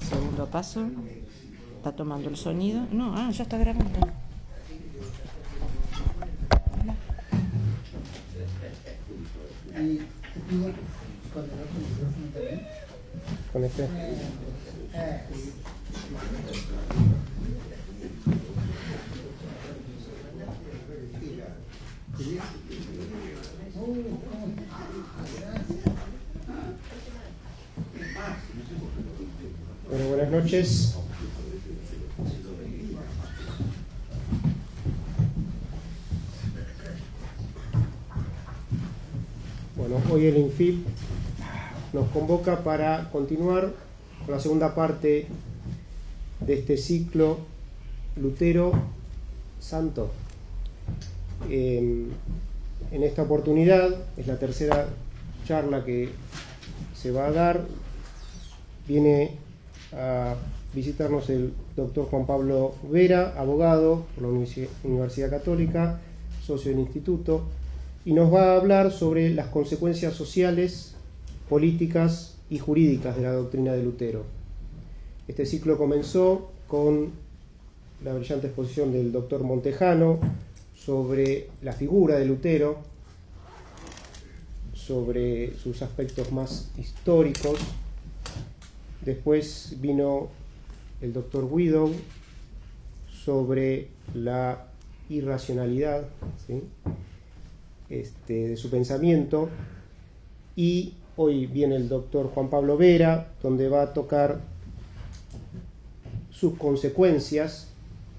Segundo paso. Está tomando el sonido. No, ya está grabando. Y te pido controlar con el micrófono también. Con este. Bueno, buenas noches. Bueno, hoy el INFIP nos convoca para continuar con la segunda parte de este ciclo Lutero Santo. En esta oportunidad es la tercera charla que se va a dar. Viene a visitarnos el doctor Juan Pablo Vera, abogado por la Universidad Católica, socio del Instituto, y nos va a hablar sobre las consecuencias sociales, políticas y jurídicas de la doctrina de Lutero. Este ciclo comenzó con la brillante exposición del doctor Montejano sobre la figura de Lutero, sobre sus aspectos más históricos. Después vino el doctor Guido sobre la irracionalidad, ¿sí?, de su pensamiento, y hoy viene el doctor Juan Pablo Vera, donde va a tocar sus consecuencias,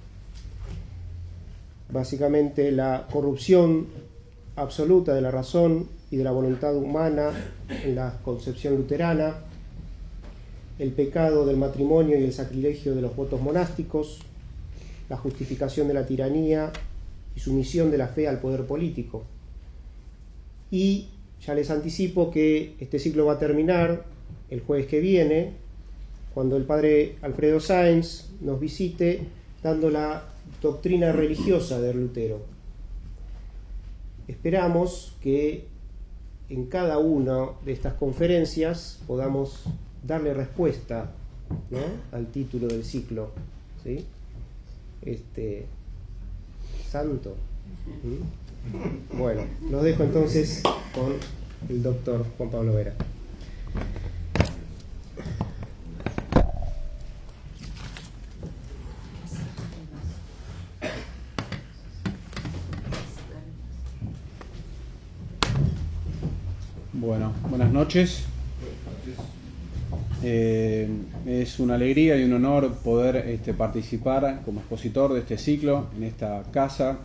básicamente la corrupción absoluta de la razón y de la voluntad humana en la concepción luterana, el pecado del matrimonio y el sacrilegio de los votos monásticos, la justificación de la tiranía y sumisión de la fe al poder político. Y ya les anticipo que este ciclo va a terminar el jueves que viene, cuando el padre Alfredo Sáenz nos visite dando la doctrina religiosa de Lutero. Esperamos que en cada una de estas conferencias podamos darle respuesta, ¿no?, al título del ciclo, ¿sí? Santo. Bueno, los dejo entonces con el doctor Juan Pablo Vera. Bueno, buenas noches. Es una alegría y un honor poder participar como expositor de este ciclo en esta casa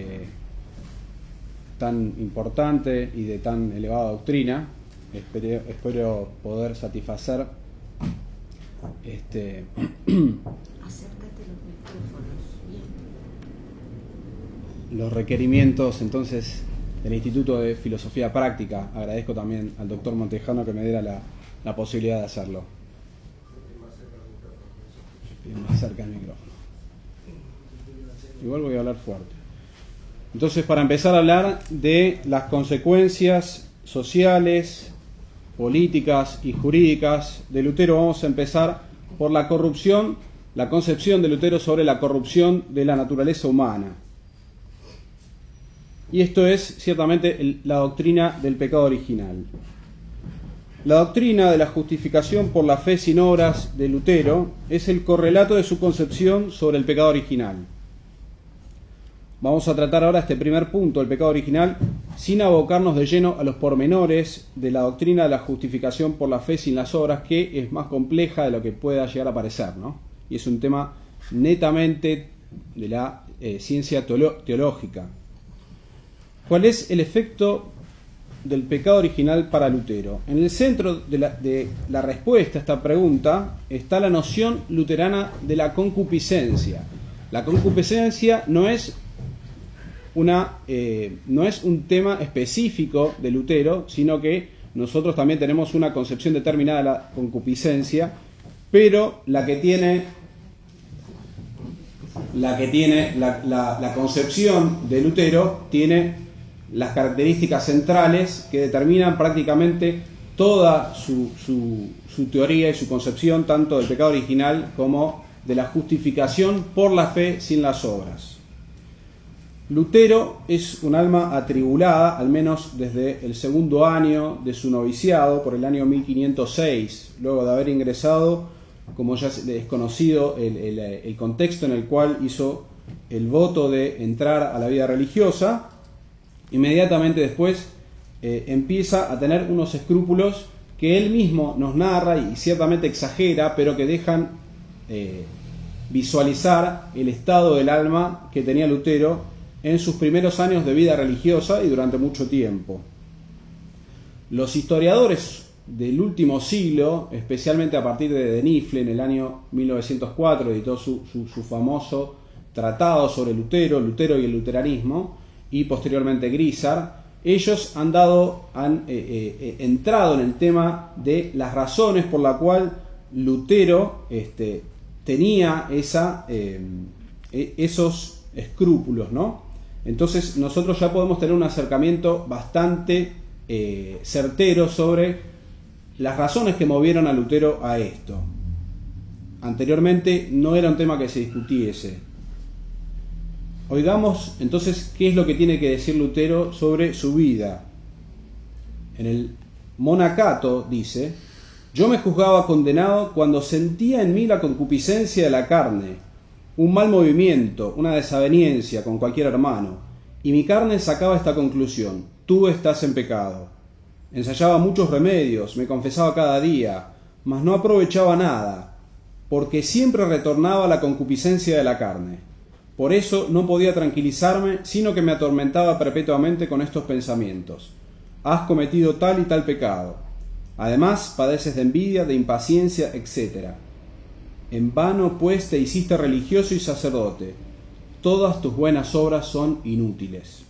tan importante y de tan elevada doctrina. Espero poder satisfacer Acércate los micrófonos, bien. los requerimientos entonces del Instituto de Filosofía Práctica. Agradezco también al doctor Montejano que me diera la posibilidad de hacerlo. Más cerca del micrófono. Igual voy a hablar fuerte. Entonces, para empezar a hablar de las consecuencias sociales, políticas y jurídicas de Lutero, vamos a empezar por la corrupción, la concepción de Lutero sobre la corrupción de la naturaleza humana. Y esto es ciertamente la doctrina del pecado original. La doctrina de la justificación por la fe sin obras de Lutero es el correlato de su concepción sobre el pecado original. Vamos a tratar ahora este primer punto, el pecado original, sin abocarnos de lleno a los pormenores de la doctrina de la justificación por la fe sin las obras, que es más compleja de lo que pueda llegar a parecer, ¿no? Y es un tema netamente de la ciencia teológica. ¿Cuál es el efecto del pecado original para Lutero? En el centro de la respuesta a esta pregunta está la noción luterana de la concupiscencia. La concupiscencia no es un tema específico de Lutero, sino que nosotros también tenemos una concepción determinada de la concupiscencia, pero la concepción de Lutero tiene las características centrales que determinan prácticamente toda su teoría y su concepción tanto del pecado original como de la justificación por la fe sin las obras. Lutero es un alma atribulada, al menos desde el segundo año de su noviciado, por el año 1506, luego de haber ingresado, como ya es conocido, el contexto en el cual hizo el voto de entrar a la vida religiosa. Inmediatamente después empieza a tener unos escrúpulos que él mismo nos narra y ciertamente exagera, pero que dejan visualizar el estado del alma que tenía Lutero en sus primeros años de vida religiosa y durante mucho tiempo. Los historiadores del último siglo, especialmente a partir de Nifle, en el año 1904, editó su famoso tratado sobre Lutero y el luteranismo, y posteriormente Grisar. Ellos han entrado en el tema de las razones por la cual Lutero tenía esos escrúpulos, ¿no? Entonces nosotros ya podemos tener un acercamiento bastante certero sobre las razones que movieron a Lutero a esto. Anteriormente no era un tema que se discutiese. Oigamos entonces qué es lo que tiene que decir Lutero sobre su vida. En el Monacato dice: yo me juzgaba condenado cuando sentía en mí la concupiscencia de la carne, un mal movimiento, una desaveniencia con cualquier hermano, y mi carne sacaba esta conclusión: tú estás en pecado. Ensayaba muchos remedios, me confesaba cada día, mas no aprovechaba nada, porque siempre retornaba la concupiscencia de la carne. Por eso no podía tranquilizarme, sino que me atormentaba perpetuamente con estos pensamientos: has cometido tal y tal pecado. Además padeces de envidia, de impaciencia, etc. En vano pues te hiciste religioso y sacerdote. Todas tus buenas obras son inútiles.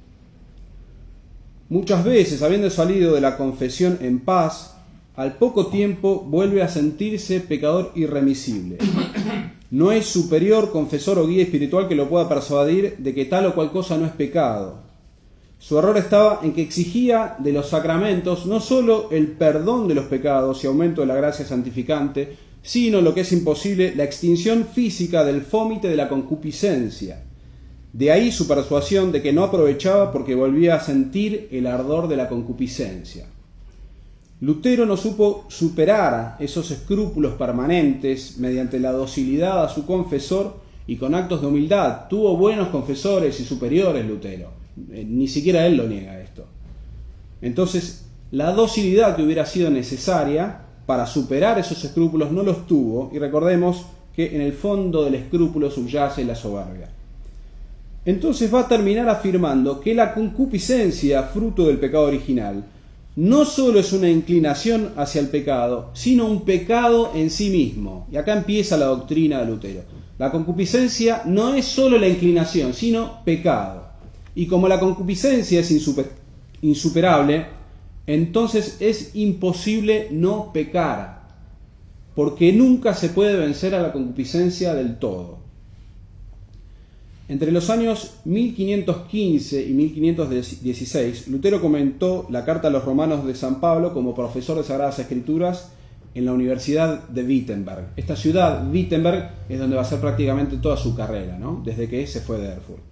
Muchas veces, habiendo salido de la confesión en paz, al poco tiempo vuelve a sentirse pecador irremisible. No hay superior, confesor o guía espiritual que lo pueda persuadir de que tal o cual cosa no es pecado. Su error estaba en que exigía de los sacramentos no sólo el perdón de los pecados y aumento de la gracia santificante, sino, lo que es imposible, la extinción física del fómite de la concupiscencia. De ahí su persuasión de que no aprovechaba porque volvía a sentir el ardor de la concupiscencia. Lutero no supo superar esos escrúpulos permanentes mediante la docilidad a su confesor y con actos de humildad. Tuvo buenos confesores y superiores Lutero. Ni siquiera él lo niega esto. Entonces, la docilidad que hubiera sido necesaria para superar esos escrúpulos no los tuvo, y recordemos que en el fondo del escrúpulo subyace la soberbia. Entonces va a terminar afirmando que la concupiscencia, fruto del pecado original, no solo es una inclinación hacia el pecado, sino un pecado en sí mismo. Y acá empieza la doctrina de Lutero. La concupiscencia no es solo la inclinación, sino pecado. Y como la concupiscencia es insuperable, entonces es imposible no pecar, porque nunca se puede vencer a la concupiscencia del todo. Entre los años 1515 y 1516, Lutero comentó la carta a los romanos de San Pablo como profesor de Sagradas Escrituras en la Universidad de Wittenberg. Esta ciudad, Wittenberg, es donde va a hacer prácticamente toda su carrera, ¿no? Desde que se fue de Erfurt.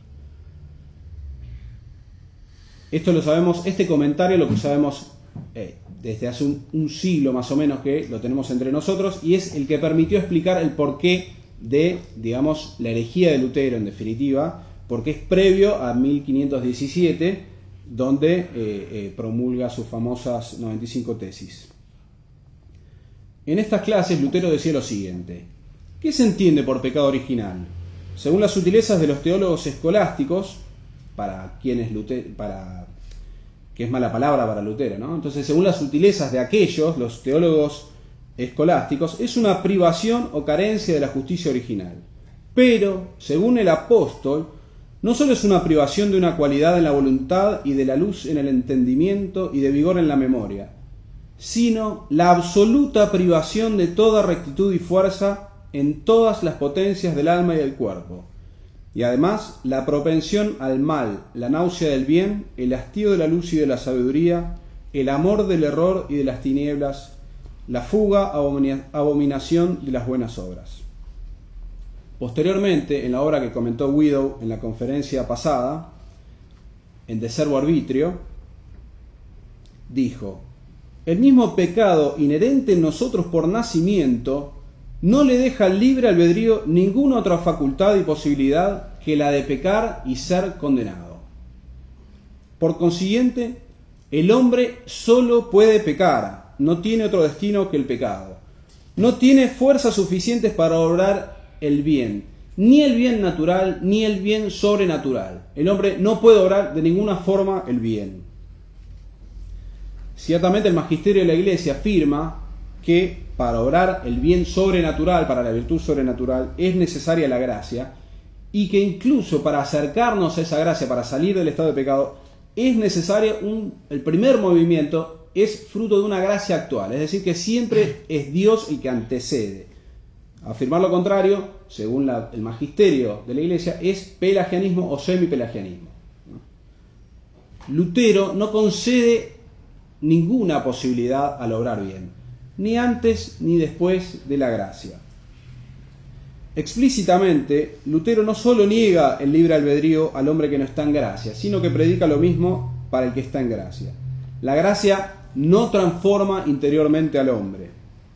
Esto lo sabemos, este comentario lo que sabemos desde hace un siglo más o menos que lo tenemos entre nosotros, y es el que permitió explicar el porqué de, digamos, la herejía de Lutero, en definitiva, porque es previo a 1517, donde promulga sus famosas 95 tesis. En estas clases Lutero decía lo siguiente: ¿qué se entiende por pecado original? Según las sutilezas de los teólogos escolásticos, que es mala palabra para Lutero, ¿no? Entonces, según las sutilezas de aquellos, los teólogos escolásticos, es una privación o carencia de la justicia original. Pero, según el apóstol, no solo es una privación de una cualidad en la voluntad y de la luz en el entendimiento y de vigor en la memoria, sino la absoluta privación de toda rectitud y fuerza en todas las potencias del alma y del cuerpo. Y además, la propensión al mal, la náusea del bien, el hastío de la luz y de la sabiduría, el amor del error y de las tinieblas, la fuga, abominación de las buenas obras. Posteriormente, en la obra que comentó Widow en la conferencia pasada, en De Servo Arbitrio, dijo: el mismo pecado inherente en nosotros por nacimiento no le deja libre albedrío ninguna otra facultad y posibilidad que la de pecar y ser condenado. Por consiguiente, el hombre solo puede pecar, no tiene otro destino que el pecado. No tiene fuerzas suficientes para obrar el bien, ni el bien natural, ni el bien sobrenatural. El hombre no puede obrar de ninguna forma el bien. Ciertamente el magisterio de la Iglesia afirma que para obrar el bien sobrenatural, para la virtud sobrenatural, es necesaria la gracia, y que incluso para acercarnos a esa gracia, para salir del estado de pecado, es necesario el primer movimiento es fruto de una gracia actual, es decir, que siempre es Dios el que antecede. Afirmar lo contrario, según el magisterio de la Iglesia, es pelagianismo o semipelagianismo. Lutero no concede ninguna posibilidad al obrar bien, ni antes ni después de la gracia. Explícitamente, Lutero no solo niega el libre albedrío al hombre que no está en gracia, sino que predica lo mismo para el que está en gracia. La gracia no transforma interiormente al hombre.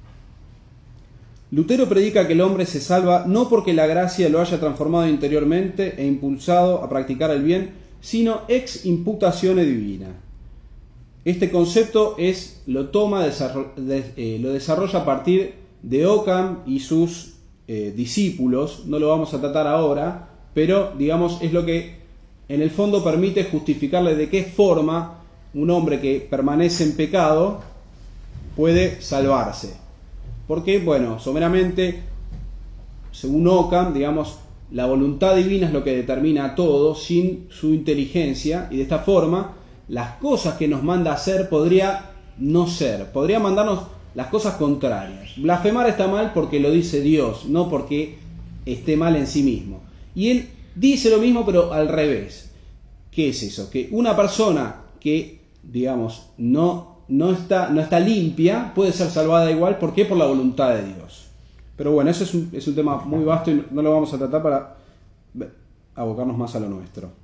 Lutero predica que el hombre se salva no porque la gracia lo haya transformado interiormente e impulsado a practicar el bien, sino ex imputatione divina. Este concepto lo desarrolla a partir de Occam y sus discípulos. No lo vamos a tratar ahora, pero digamos es lo que en el fondo permite justificarle de qué forma un hombre que permanece en pecado puede salvarse. Porque, bueno, someramente, según Occam, digamos, la voluntad divina es lo que determina todo sin su inteligencia, y de esta forma las cosas que nos manda a hacer podría no ser, podría mandarnos las cosas contrarias. Blasfemar está mal porque lo dice Dios, no porque esté mal en sí mismo. Y él dice lo mismo pero al revés. ¿Qué es eso? Que una persona que, digamos, no está limpia puede ser salvada igual. ¿Por qué? Por la voluntad de Dios. Pero bueno, eso es un tema muy vasto y no lo vamos a tratar para abocarnos más a lo nuestro.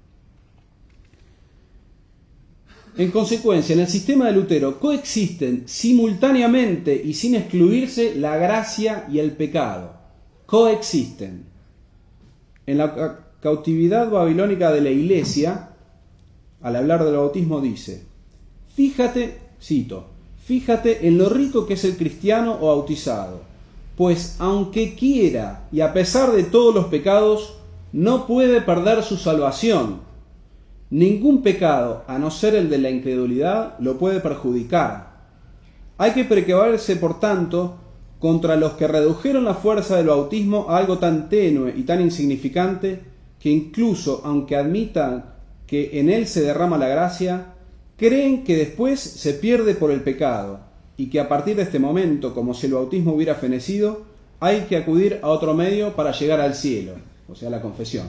En consecuencia, en el sistema de Lutero coexisten simultáneamente y sin excluirse la gracia y el pecado. Coexisten. En la cautividad babilónica de la Iglesia, al hablar del bautismo dice: fíjate en lo rico que es el cristiano o bautizado, pues aunque quiera y a pesar de todos los pecados, no puede perder su salvación. Ningún pecado, a no ser el de la incredulidad, lo puede perjudicar. Hay que precaverse, por tanto, contra los que redujeron la fuerza del bautismo a algo tan tenue y tan insignificante que incluso, aunque admitan que en él se derrama la gracia, creen que después se pierde por el pecado y que a partir de este momento, como si el bautismo hubiera fenecido, hay que acudir a otro medio para llegar al cielo, o sea, la confesión.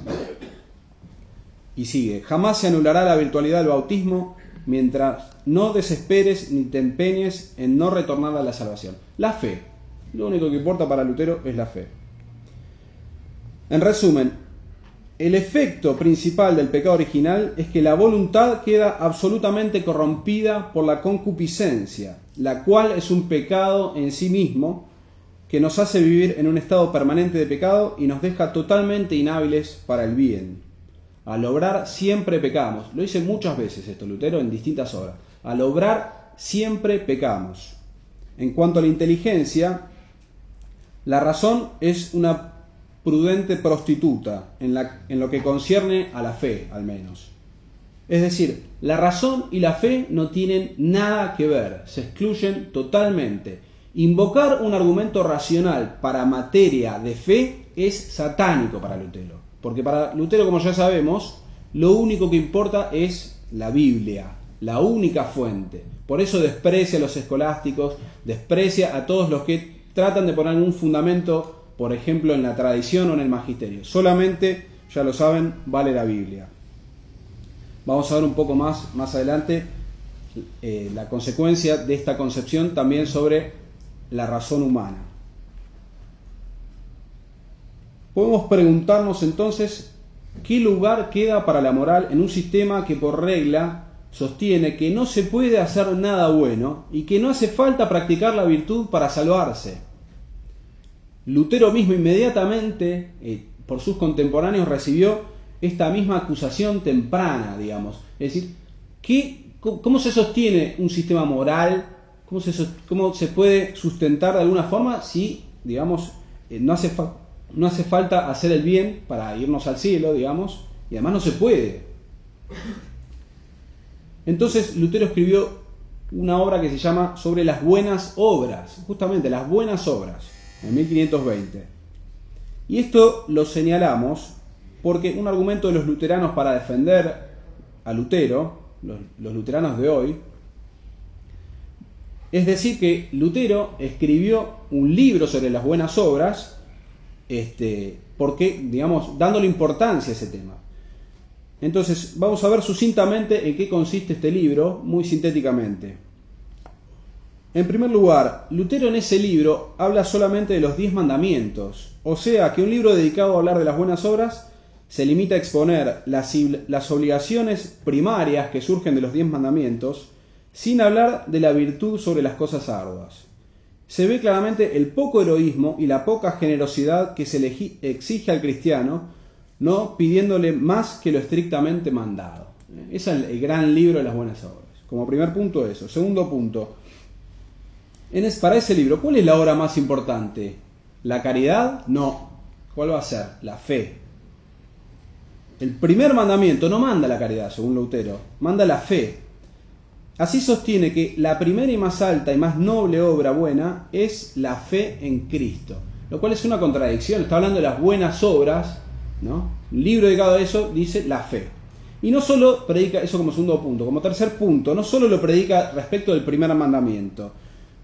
Y sigue: jamás se anulará la virtualidad del bautismo mientras no desesperes ni te empeñes en no retornar a la salvación. La fe. Lo único que importa para Lutero es la fe. En resumen, el efecto principal del pecado original es que la voluntad queda absolutamente corrompida por la concupiscencia, la cual es un pecado en sí mismo que nos hace vivir en un estado permanente de pecado y nos deja totalmente inhábiles para el bien. Al obrar siempre pecamos. Lo dice muchas veces esto Lutero en distintas obras. Al obrar siempre pecamos. En cuanto a la inteligencia, la razón es una prudente prostituta en lo que concierne a la fe, al menos. Es decir, la razón y la fe no tienen nada que ver, se excluyen totalmente. Invocar un argumento racional para materia de fe es satánico para Lutero. Porque para Lutero, como ya sabemos, lo único que importa es la Biblia, la única fuente. Por eso desprecia a los escolásticos, desprecia a todos los que tratan de poner un fundamento, por ejemplo, en la tradición o en el magisterio. Solamente, ya lo saben, vale la Biblia. Vamos a ver un poco más adelante la consecuencia de esta concepción también sobre la razón humana. Podemos preguntarnos entonces qué lugar queda para la moral en un sistema que por regla sostiene que no se puede hacer nada bueno y que no hace falta practicar la virtud para salvarse. Lutero mismo inmediatamente, por sus contemporáneos, recibió esta misma acusación temprana, digamos. Es decir, ¿cómo se sostiene un sistema moral? ¿Cómo se puede sustentar de alguna forma si, digamos, no hace falta hacer el bien para irnos al cielo, digamos, y además no se puede? Entonces Lutero escribió una obra que se llama Sobre las buenas obras, justamente las buenas obras, en 1520. Y esto lo señalamos porque un argumento de los luteranos para defender a Lutero, los luteranos de hoy, es decir que Lutero escribió un libro sobre las buenas obras, porque, digamos, dándole importancia a ese tema. Entonces, vamos a ver sucintamente en qué consiste este libro, muy sintéticamente. En primer lugar, Lutero en ese libro habla solamente de los 10 mandamientos, o sea que un libro dedicado a hablar de las buenas obras se limita a exponer las obligaciones primarias que surgen de los 10 mandamientos, sin hablar de la virtud sobre las cosas arduas. Se ve claramente el poco heroísmo y la poca generosidad que se le exige al cristiano, no pidiéndole más que lo estrictamente mandado. Ese es el gran libro de las buenas obras. Como primer punto eso. Segundo punto, para ese libro, ¿cuál es la obra más importante? ¿La caridad? No. ¿Cuál va a ser? La fe. El primer mandamiento no manda la caridad, según Lutero, manda la fe. Así sostiene que la primera y más alta y más noble obra buena es la fe en Cristo, lo cual es una contradicción. Está hablando de las buenas obras, ¿no? Un libro dedicado a eso dice la fe. Y no solo predica eso como segundo punto, como tercer punto, no solo lo predica respecto del primer mandamiento.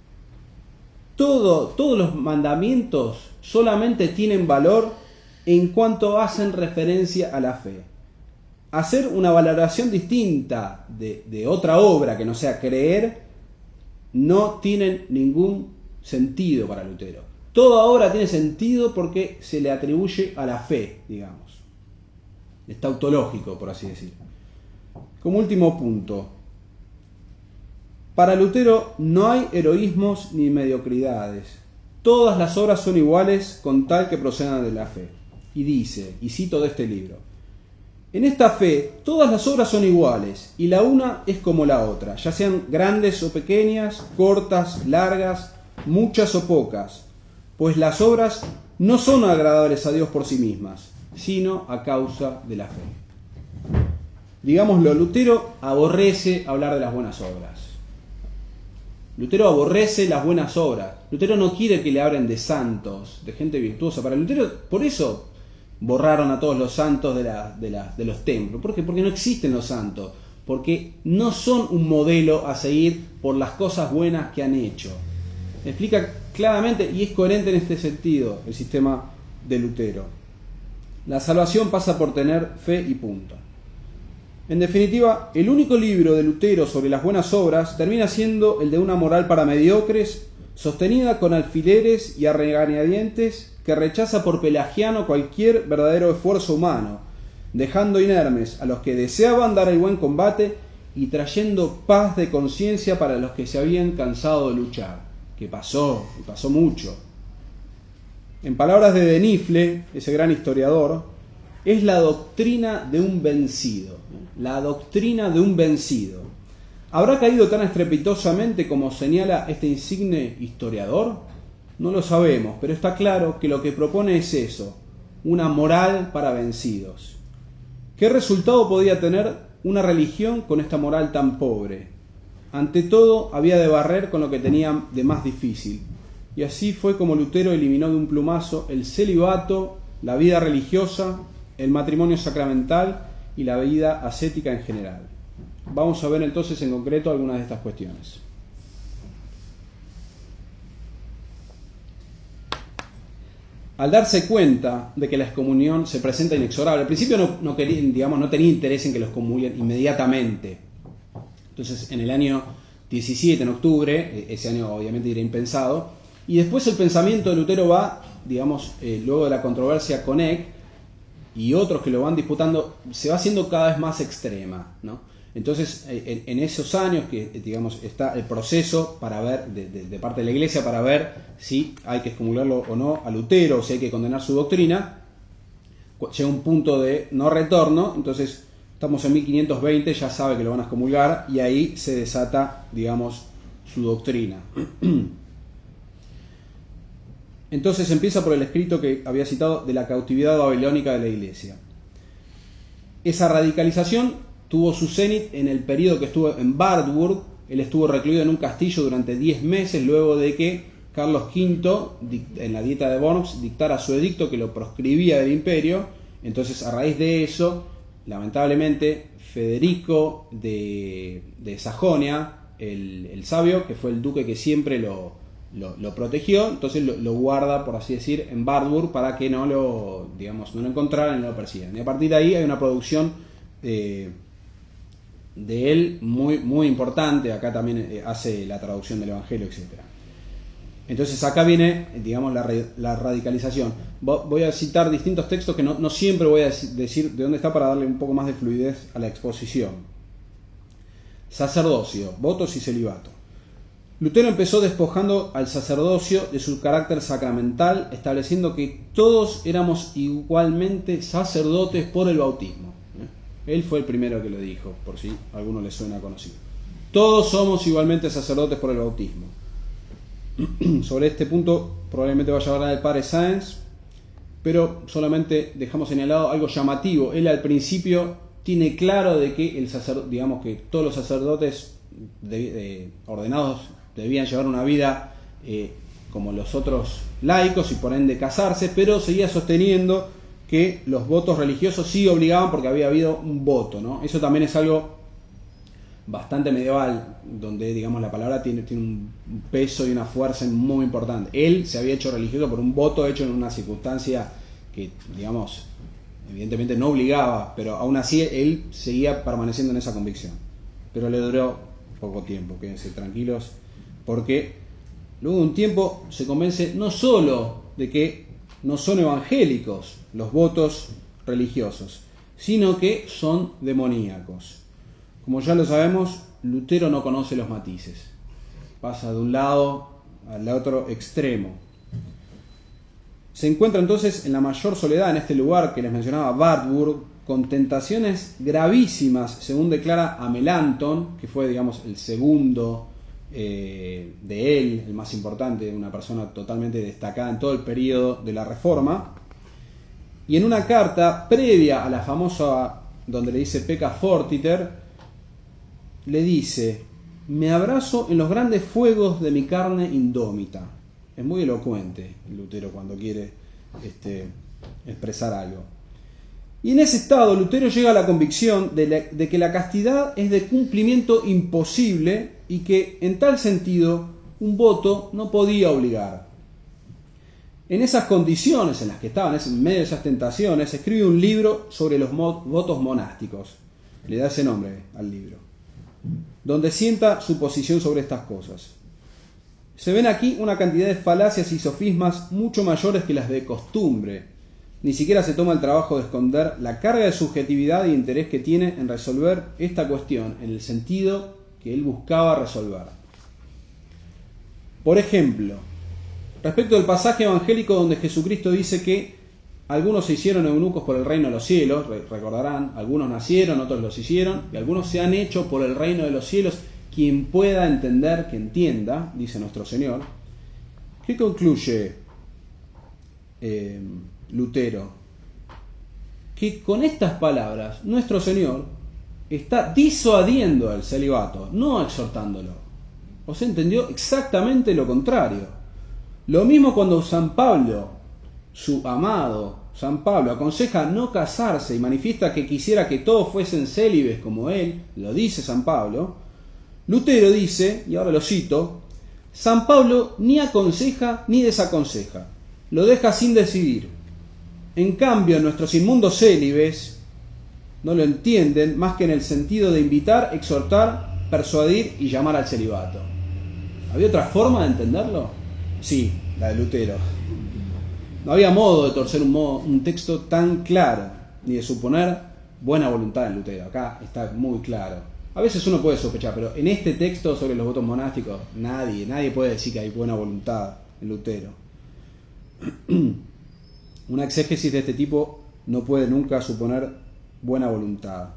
Todos los mandamientos solamente tienen valor en cuanto hacen referencia a la fe. Hacer una valoración distinta de otra obra que no sea creer no tiene ningún sentido para Lutero. Toda obra tiene sentido porque se le atribuye a la fe, digamos. Es tautológico, por así decir. Como último punto, para Lutero no hay heroísmos ni mediocridades. Todas las obras son iguales con tal que procedan de la fe. Y dice, y cito de este libro: en esta fe todas las obras son iguales y la una es como la otra, ya sean grandes o pequeñas, cortas, largas, muchas o pocas, pues las obras no son agradables a Dios por sí mismas, sino a causa de la fe. Digámoslo, Lutero aborrece hablar de las buenas obras. Lutero aborrece las buenas obras. Lutero no quiere que le hablen de santos, de gente virtuosa. Para Lutero, por eso borraron a todos los santos de los templos. ¿Por qué? Porque no existen los santos. Porque no son un modelo a seguir por las cosas buenas que han hecho. Explica claramente y es coherente en este sentido el sistema de Lutero. La salvación pasa por tener fe y punto. En definitiva, el único libro de Lutero sobre las buenas obras termina siendo el de una moral para mediocres, sostenida con alfileres y a regañadientes, que rechaza por pelagiano cualquier verdadero esfuerzo humano, dejando inermes a los que deseaban dar el buen combate y trayendo paz de conciencia para los que se habían cansado de luchar, que pasó mucho. En palabras de Denifle, ese gran historiador, es la doctrina de un vencido. La doctrina de un vencido. ¿Habrá caído tan estrepitosamente como señala este insigne historiador? No lo sabemos, pero está claro que lo que propone es eso, una moral para vencidos. ¿Qué resultado podía tener una religión con esta moral tan pobre? Ante todo, había de barrer con lo que tenía de más difícil. Y así fue como Lutero eliminó de un plumazo el celibato, la vida religiosa, el matrimonio sacramental y la vida ascética en general. Vamos a ver entonces en concreto algunas de estas cuestiones. Al darse cuenta de que la excomunión se presenta inexorable, al principio no tenía interés en que los excomulguen inmediatamente, Entonces, en el año 17, en octubre, ese año obviamente era impensado, y después el pensamiento de Lutero va, digamos, luego de la controversia con Eck y otros que lo van disputando, se va haciendo cada vez más extrema, ¿no? Entonces, en esos años que, digamos, está el proceso para ver, de parte de la Iglesia, para ver si hay que excomulgarlo o no a Lutero, o si hay que condenar su doctrina, llega un punto de no retorno. Entonces, estamos en 1520, ya sabe que lo van a excomulgar, y ahí se desata, digamos, su doctrina. Entonces empieza por el escrito que había citado de la cautividad babilónica de la Iglesia. Esa radicalización tuvo su cenit en el periodo que estuvo en Wartburg. Él estuvo recluido en un castillo durante 10 meses luego de que Carlos V, en la Dieta de Worms, dictara su edicto que lo proscribía del imperio. Entonces, a raíz de eso, lamentablemente, Federico de Sajonia, el sabio, que fue el duque que siempre lo protegió, entonces lo guarda, por así decir, en Wartburg para que no lo encontraran y no lo persiguieran. Y a partir de ahí hay una producción de él muy, muy importante. Acá también hace la traducción del Evangelio, etc. Entonces acá viene, digamos, la radicalización. Voy a citar distintos textos que no siempre voy a decir de dónde está, para darle un poco más de fluidez a la exposición. Sacerdocio, votos y celibato. Lutero empezó despojando al sacerdocio de su carácter sacramental, estableciendo que todos éramos igualmente sacerdotes por el bautismo. Él fue el primero que lo dijo, por si a alguno le suena conocido. Todos somos igualmente sacerdotes por el bautismo. Sobre este punto probablemente vaya a hablar el padre Sáenz, pero solamente dejamos señalado algo llamativo. Él al principio tiene claro de que digamos que todos los sacerdotes ordenados debían llevar una vida como los otros laicos y por ende casarse, pero seguía sosteniendo que los votos religiosos sí obligaban porque había habido un voto, ¿no? Eso también es algo bastante medieval, donde, digamos, la palabra tiene un peso y una fuerza muy importante. Él se había hecho religioso por un voto hecho en una circunstancia que, digamos, evidentemente no obligaba, pero aún así él seguía permaneciendo en esa convicción. Pero le duró poco tiempo, quédense tranquilos, porque luego de un tiempo se convence no solo de que no son evangélicos los votos religiosos, sino que son demoníacos. Como ya lo sabemos, Lutero no conoce los matices. Pasa de un lado al otro extremo. Se encuentra entonces en la mayor soledad en este lugar que les mencionaba, Wartburg, con tentaciones gravísimas, según declara Melanchthon, que fue, digamos, el segundo de él, el más importante, una persona totalmente destacada en todo el periodo de la Reforma. Y en una carta previa a la famosa, donde le dice Pecca Fortiter, le dice: me abrazo en los grandes fuegos de mi carne indómita. Es muy elocuente Lutero cuando quiere expresar algo. Y en ese estado Lutero llega a la convicción de que la castidad es de cumplimiento imposible y que en tal sentido un voto no podía obligar. En esas condiciones en las que estaban, en medio de esas tentaciones, escribe un libro sobre los votos monásticos. Le da ese nombre al libro, donde sienta su posición sobre estas cosas. Se ven aquí una cantidad de falacias y sofismas mucho mayores que las de costumbre. Ni siquiera se toma el trabajo de esconder la carga de subjetividad e interés que tiene en resolver esta cuestión en el sentido que él buscaba resolver. Por ejemplo, respecto del pasaje evangélico donde Jesucristo dice que algunos se hicieron eunucos por el reino de los cielos, recordarán, algunos nacieron, otros los hicieron, y algunos se han hecho por el reino de los cielos. Quien pueda entender, que entienda, dice nuestro Señor. ¿Qué concluye Lutero? Que con estas palabras nuestro Señor está disuadiendo al celibato, no exhortándolo. O sea, entendió exactamente lo contrario. Lo mismo cuando San Pablo, su amado San Pablo, aconseja no casarse y manifiesta que quisiera que todos fuesen célibes como él, lo dice San Pablo. Lutero dice, y ahora lo cito: San Pablo ni aconseja ni desaconseja, lo deja sin decidir. En cambio, nuestros inmundos célibes no lo entienden más que en el sentido de invitar, exhortar persuadir y llamar al celibato. ¿Había otra forma de entenderlo? Sí, la de Lutero. No había modo de torcer un texto tan claro, ni de suponer buena voluntad en Lutero. Acá está muy claro. A veces uno puede sospechar, pero en este texto sobre los votos monásticos, nadie puede decir que hay buena voluntad en Lutero. Una exégesis de este tipo no puede nunca suponer buena voluntad.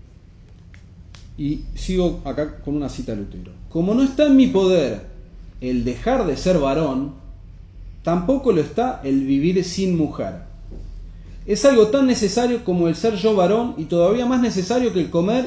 Y sigo acá con una cita de Lutero. Como no está en mi poder el dejar de ser varón, tampoco lo está el vivir sin mujer. Es algo tan necesario como el ser yo varón y todavía más necesario que el comer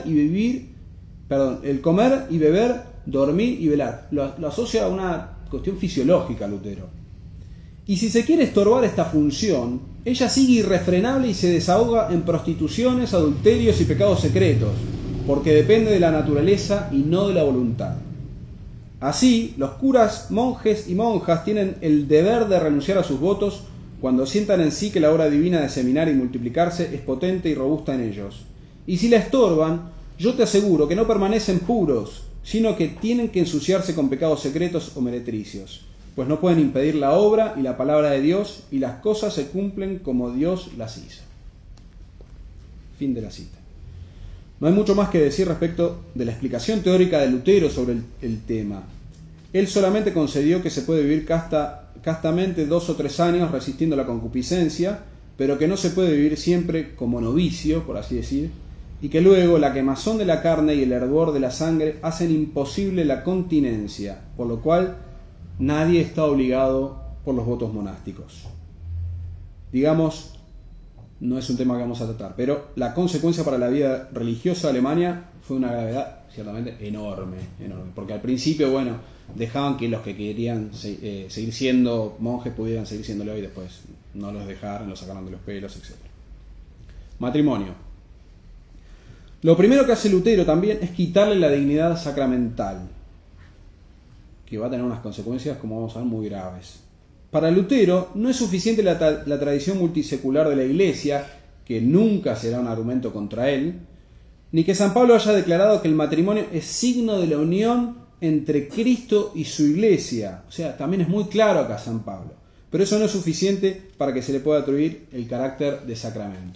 y beber, dormir y velar. Lo asocia a una cuestión fisiológica Lutero. Y si se quiere estorbar esta función, ella sigue irrefrenable y se desahoga en prostituciones, adulterios y pecados secretos, porque depende de la naturaleza y no de la voluntad. Así, los curas, monjes y monjas tienen el deber de renunciar a sus votos cuando sientan en sí que la obra divina de seminar y multiplicarse es potente y robusta en ellos. Y si la estorban, yo te aseguro que no permanecen puros, sino que tienen que ensuciarse con pecados secretos o meretricios, pues no pueden impedir la obra y la palabra de Dios, y las cosas se cumplen como Dios las hizo. Fin de la cita. No hay mucho más que decir respecto de la explicación teórica de Lutero sobre el tema. Él solamente concedió que se puede vivir castamente 2 o 3 años resistiendo la concupiscencia, pero que no se puede vivir siempre como novicio, por así decir, y que luego la quemazón de la carne y el hervor de la sangre hacen imposible la continencia, por lo cual nadie está obligado por los votos monásticos. Digamos, no es un tema que vamos a tratar, pero la consecuencia para la vida religiosa de Alemania fue una gravedad ciertamente enorme, porque al principio, dejaban que los que querían seguir siendo monjes pudieran seguir siéndolo y después no los dejaron, los sacaron de los pelos, etc. Matrimonio. Lo primero que hace Lutero también es quitarle la dignidad sacramental, que va a tener unas consecuencias, como vamos a ver, muy graves. Para Lutero no es suficiente la tradición multisecular de la Iglesia, que nunca será un argumento contra él, ni que San Pablo haya declarado que el matrimonio es signo de la unión entre Cristo y su Iglesia. O sea, también es muy claro acá San Pablo. Pero eso no es suficiente para que se le pueda atribuir el carácter de sacramento.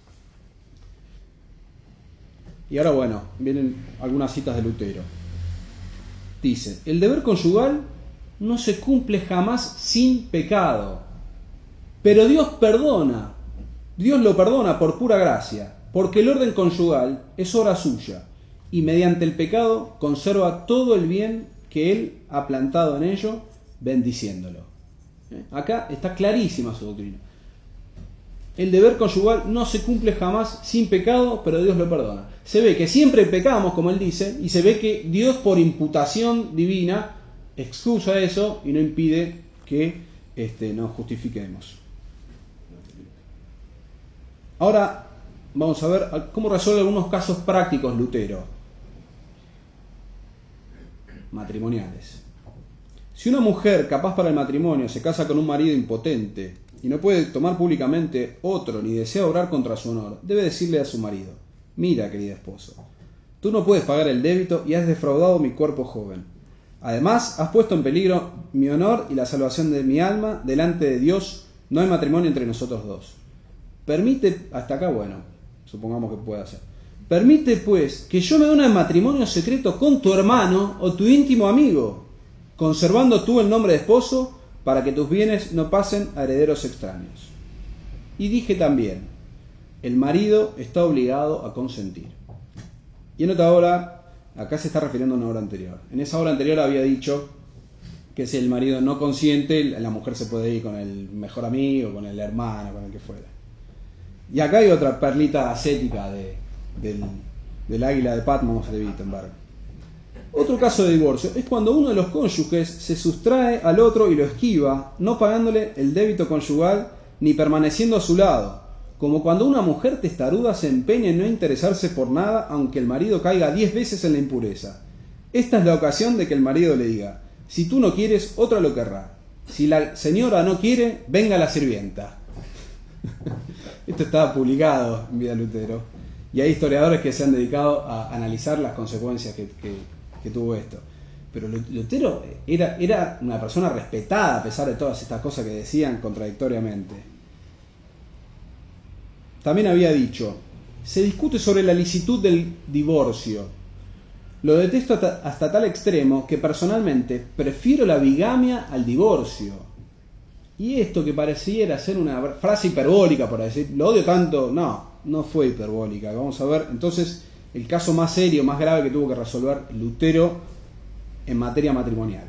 Y ahora, vienen algunas citas de Lutero. Dice, el deber conyugal no se cumple jamás sin pecado, pero Dios lo perdona por pura gracia, porque el orden conyugal es obra suya, y mediante el pecado conserva todo el bien que Él ha plantado en ello, bendiciéndolo. Acá está clarísima su doctrina. El deber conyugal no se cumple jamás sin pecado, pero Dios lo perdona. Se ve que siempre pecamos, como él dice, y se ve que Dios, por imputación divina, excusa eso y no impide que nos justifiquemos. Ahora vamos a ver cómo resuelve algunos casos prácticos Lutero, matrimoniales. Si una mujer capaz para el matrimonio se casa con un marido impotente y no puede tomar públicamente otro ni desea obrar contra su honor, debe decirle a su marido: mira, querido esposo, tú no puedes pagar el débito y has defraudado mi cuerpo joven. Además, has puesto en peligro mi honor y la salvación de mi alma. Delante de Dios no hay matrimonio entre nosotros dos. Permite, hasta acá, supongamos que pueda ser. Permite, pues, que yo me una en matrimonio secreto con tu hermano o tu íntimo amigo, conservando tú el nombre de esposo, para que tus bienes no pasen a herederos extraños. Y dije también, el marido está obligado a consentir. Y en otra hora, acá se está refiriendo a una hora anterior. En esa hora anterior había dicho que si el marido no consiente, la mujer se puede ir con el mejor amigo, con el hermano, con el que fuera. Y acá hay otra perlita ascética del águila de Patmos de Wittenberg. Otro caso de divorcio es cuando uno de los cónyuges se sustrae al otro y lo esquiva, no pagándole el débito conyugal ni permaneciendo a su lado, como cuando una mujer testaruda se empeña en no interesarse por nada aunque el marido caiga 10 veces en la impureza. Esta es la ocasión de que el marido le diga: si tú no quieres, otra lo querrá. Si la señora no quiere, venga la sirvienta. Esto estaba publicado en Vida Lutero. Y hay historiadores que se han dedicado a analizar las consecuencias que tuvo esto. Pero Lutero era una persona respetada a pesar de todas estas cosas que decían contradictoriamente. También había dicho: se discute sobre la licitud del divorcio. Lo detesto hasta tal extremo que personalmente prefiero la bigamia al divorcio. Y esto, que pareciera ser una frase hiperbólica, por decir, lo odio tanto, no fue hiperbólica. Vamos a ver entonces el caso más serio, más grave que tuvo que resolver Lutero en materia matrimonial.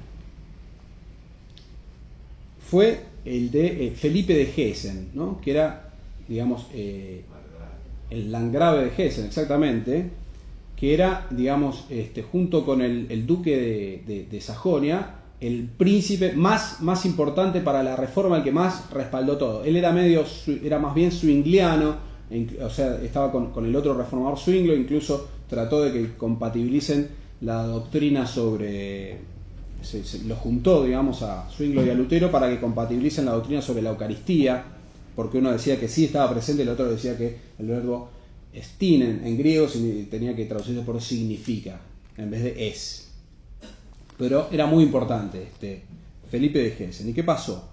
Fue el de Felipe de Hessen, ¿no? Que era, digamos, el landgrave de Hessen, exactamente, que era, digamos, junto con el duque de Sajonia, el príncipe más importante para la reforma, el que más respaldó todo. Él era más bien zwingliano, o sea, estaba con el otro reformador Zwinglio, incluso trató de que compatibilicen la doctrina sobre... lo juntó, digamos, a Zwinglio y a Lutero para que compatibilicen la doctrina sobre la Eucaristía, porque uno decía que sí estaba presente y el otro decía que el verbo estinen en griego tenía que traducirse por significa, en vez de es. Pero era muy importante Felipe de Hessen. ¿Y qué pasó?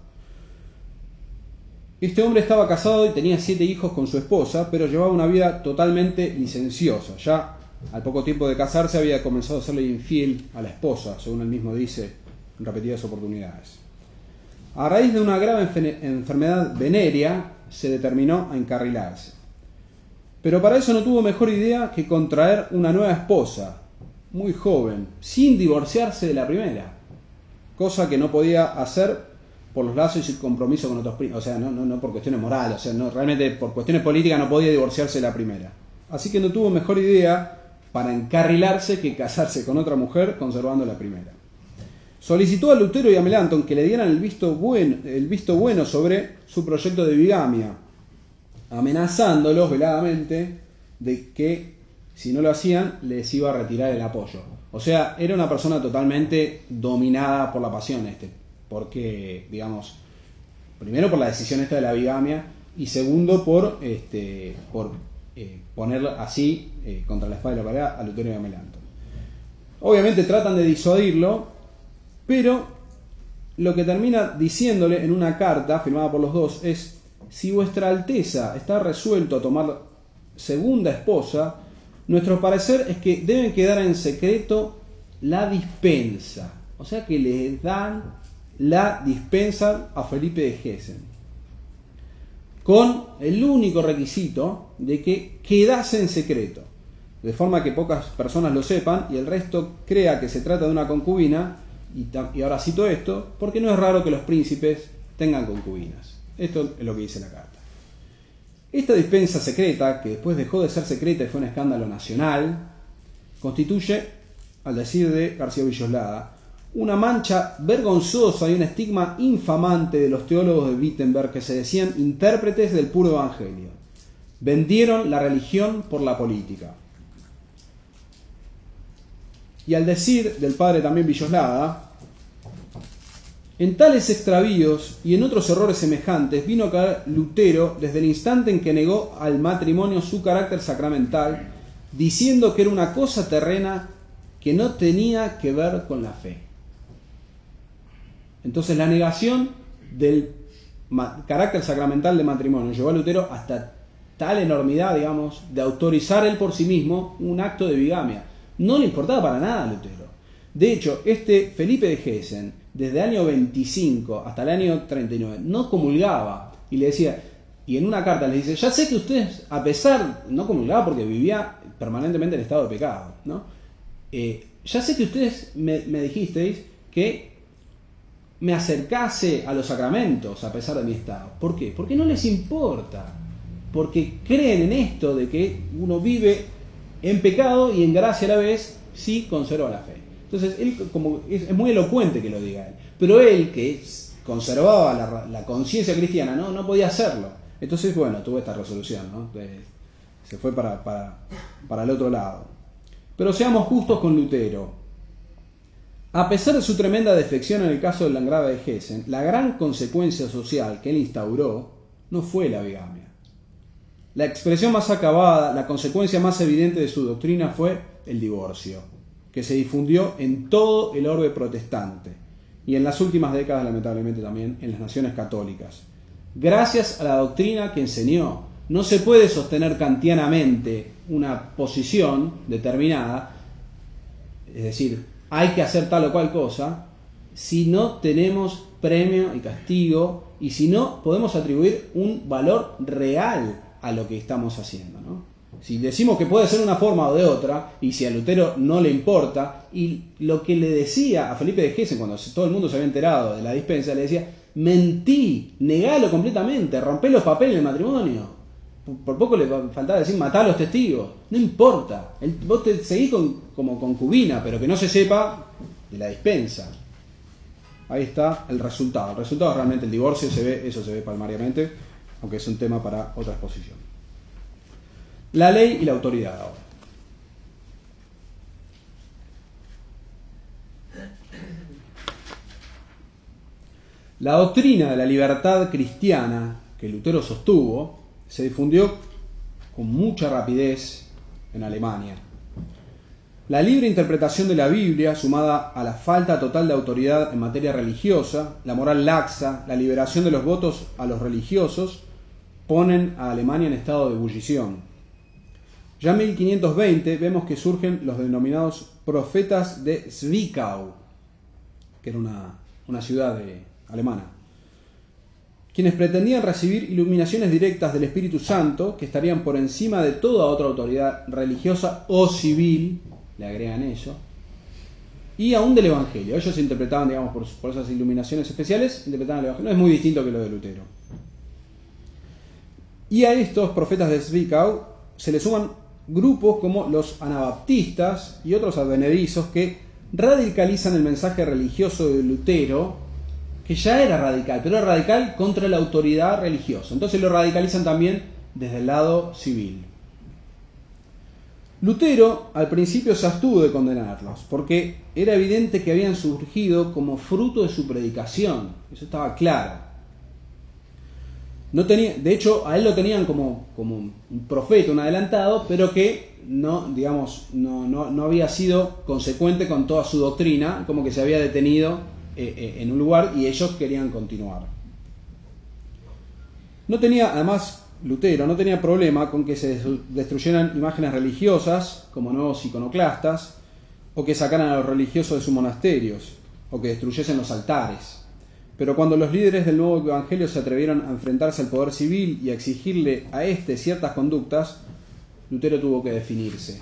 Este hombre estaba casado y tenía 7 hijos con su esposa, pero llevaba una vida totalmente licenciosa. Ya al poco tiempo de casarse había comenzado a serle infiel a la esposa, según él mismo dice en repetidas oportunidades. A raíz de una grave enfermedad venérea, se determinó a encarrilarse. Pero para eso no tuvo mejor idea que contraer una nueva esposa, muy joven, sin divorciarse de la primera, cosa que no podía hacer por los lazos y el compromiso con otros primos, o sea, no por cuestiones morales, o sea, realmente por cuestiones políticas no podía divorciarse de la primera. Así que no tuvo mejor idea para encarrilarse que casarse con otra mujer conservando la primera. Solicitó a Lutero y a Melanchthon que le dieran el visto bueno sobre su proyecto de bigamia, amenazándolos veladamente de que si no lo hacían les iba a retirar el apoyo. O sea, era una persona totalmente dominada por la pasión porque, digamos, primero por la decisión esta de la bigamia y segundo por poner así contra la espada y la pared a Lutero y a Melanchthon. Obviamente tratan de disuadirlo, pero lo que termina diciéndole en una carta firmada por los dos es: si vuestra Alteza está resuelto a tomar segunda esposa, nuestro parecer es que deben quedar en secreto la dispensa. O sea que le dan la dispensa a Felipe de Hessen, con el único requisito de que quedase en secreto, de forma que pocas personas lo sepan y el resto crea que se trata de una concubina. Y ahora cito esto, porque no es raro que los príncipes tengan concubinas. Esto es lo que dice la carta. Esta dispensa secreta, que después dejó de ser secreta y fue un escándalo nacional, constituye, al decir de García Villoslada, una mancha vergonzosa y un estigma infamante de los teólogos de Wittenberg que se decían intérpretes del puro evangelio. Vendieron la religión por la política. Y al decir del padre también Villoslada, en tales extravíos y en otros errores semejantes vino a caer Lutero desde el instante en que negó al matrimonio su carácter sacramental, diciendo que era una cosa terrena que no tenía que ver con la fe. Entonces la negación del carácter sacramental de matrimonio llevó a Lutero hasta tal enormidad, digamos, de autorizar él por sí mismo un acto de bigamia. No le importaba para nada a Lutero. De hecho, Felipe de Hessen, desde el año 25 hasta el año 39, no comulgaba. Y le decía, y en una carta le dice: ya sé que ustedes, a pesar, no comulgaba porque vivía permanentemente en estado de pecado, ¿no? Ya sé que ustedes me dijisteis que me acercase a los sacramentos a pesar de mi estado. ¿Por qué? Porque no les importa. Porque creen en esto de que uno vive en pecado y en gracia a la vez si conserva la fe. Entonces él es muy elocuente que lo diga él, pero él, que conservaba la conciencia cristiana, no podía hacerlo. Entonces, bueno, tuvo esta resolución, ¿no? Se fue para el otro lado. Pero seamos justos con Lutero. A pesar de su tremenda defección en el caso del landgrave de Hessen, la gran consecuencia social que él instauró no fue la bigamia. La expresión más acabada, la consecuencia más evidente de su doctrina fue el divorcio, que se difundió en todo el orbe protestante y en las últimas décadas, lamentablemente, también en las naciones católicas. Gracias a la doctrina que enseñó, no se puede sostener kantianamente una posición determinada, es decir, hay que hacer tal o cual cosa, si no tenemos premio y castigo y si no podemos atribuir un valor real a lo que estamos haciendo, ¿no? Si decimos que puede ser una forma o de otra, y si a Lutero no le importa, y lo que le decía a Felipe de Hessen cuando todo el mundo se había enterado de la dispensa, le decía: mentí, negalo completamente, rompé los papeles del matrimonio. Por poco le faltaba decir: matá a los testigos. No importa, vos te seguís como concubina, pero que no se sepa de la dispensa. Ahí está el resultado. El resultado es realmente el divorcio, eso se ve palmariamente, aunque es un tema para otra exposición. La ley y la autoridad ahora. La doctrina de la libertad cristiana que Lutero sostuvo se difundió con mucha rapidez en Alemania. La libre interpretación de la Biblia, sumada a la falta total de autoridad en materia religiosa, la moral laxa, la liberación de los votos a los religiosos, ponen a Alemania en estado de ebullición. Ya en 1520 vemos que surgen los denominados profetas de Zwickau, que era una ciudad alemana, quienes pretendían recibir iluminaciones directas del Espíritu Santo, que estarían por encima de toda otra autoridad religiosa o civil, le agregan eso, y aún del Evangelio. Ellos interpretaban, digamos, por esas iluminaciones especiales, interpretaban el Evangelio. No es muy distinto que lo de Lutero. Y a estos profetas de Zwickau se le suman grupos como los anabaptistas y otros advenedizos que radicalizan el mensaje religioso de Lutero, que ya era radical, pero era radical contra la autoridad religiosa. Entonces lo radicalizan también desde el lado civil. Lutero al principio se abstuvo de condenarlos, porque era evidente que habían surgido como fruto de su predicación. Eso estaba claro. De hecho, a él lo tenían como un profeta, un adelantado, pero que no había sido consecuente con toda su doctrina, como que se había detenido en un lugar y ellos querían continuar. Además, Lutero no tenía problema con que se destruyeran imágenes religiosas, como nuevos iconoclastas, o que sacaran a los religiosos de sus monasterios, o que destruyesen los altares. Pero cuando los líderes del nuevo evangelio se atrevieron a enfrentarse al poder civil y a exigirle a éste ciertas conductas, Lutero tuvo que definirse.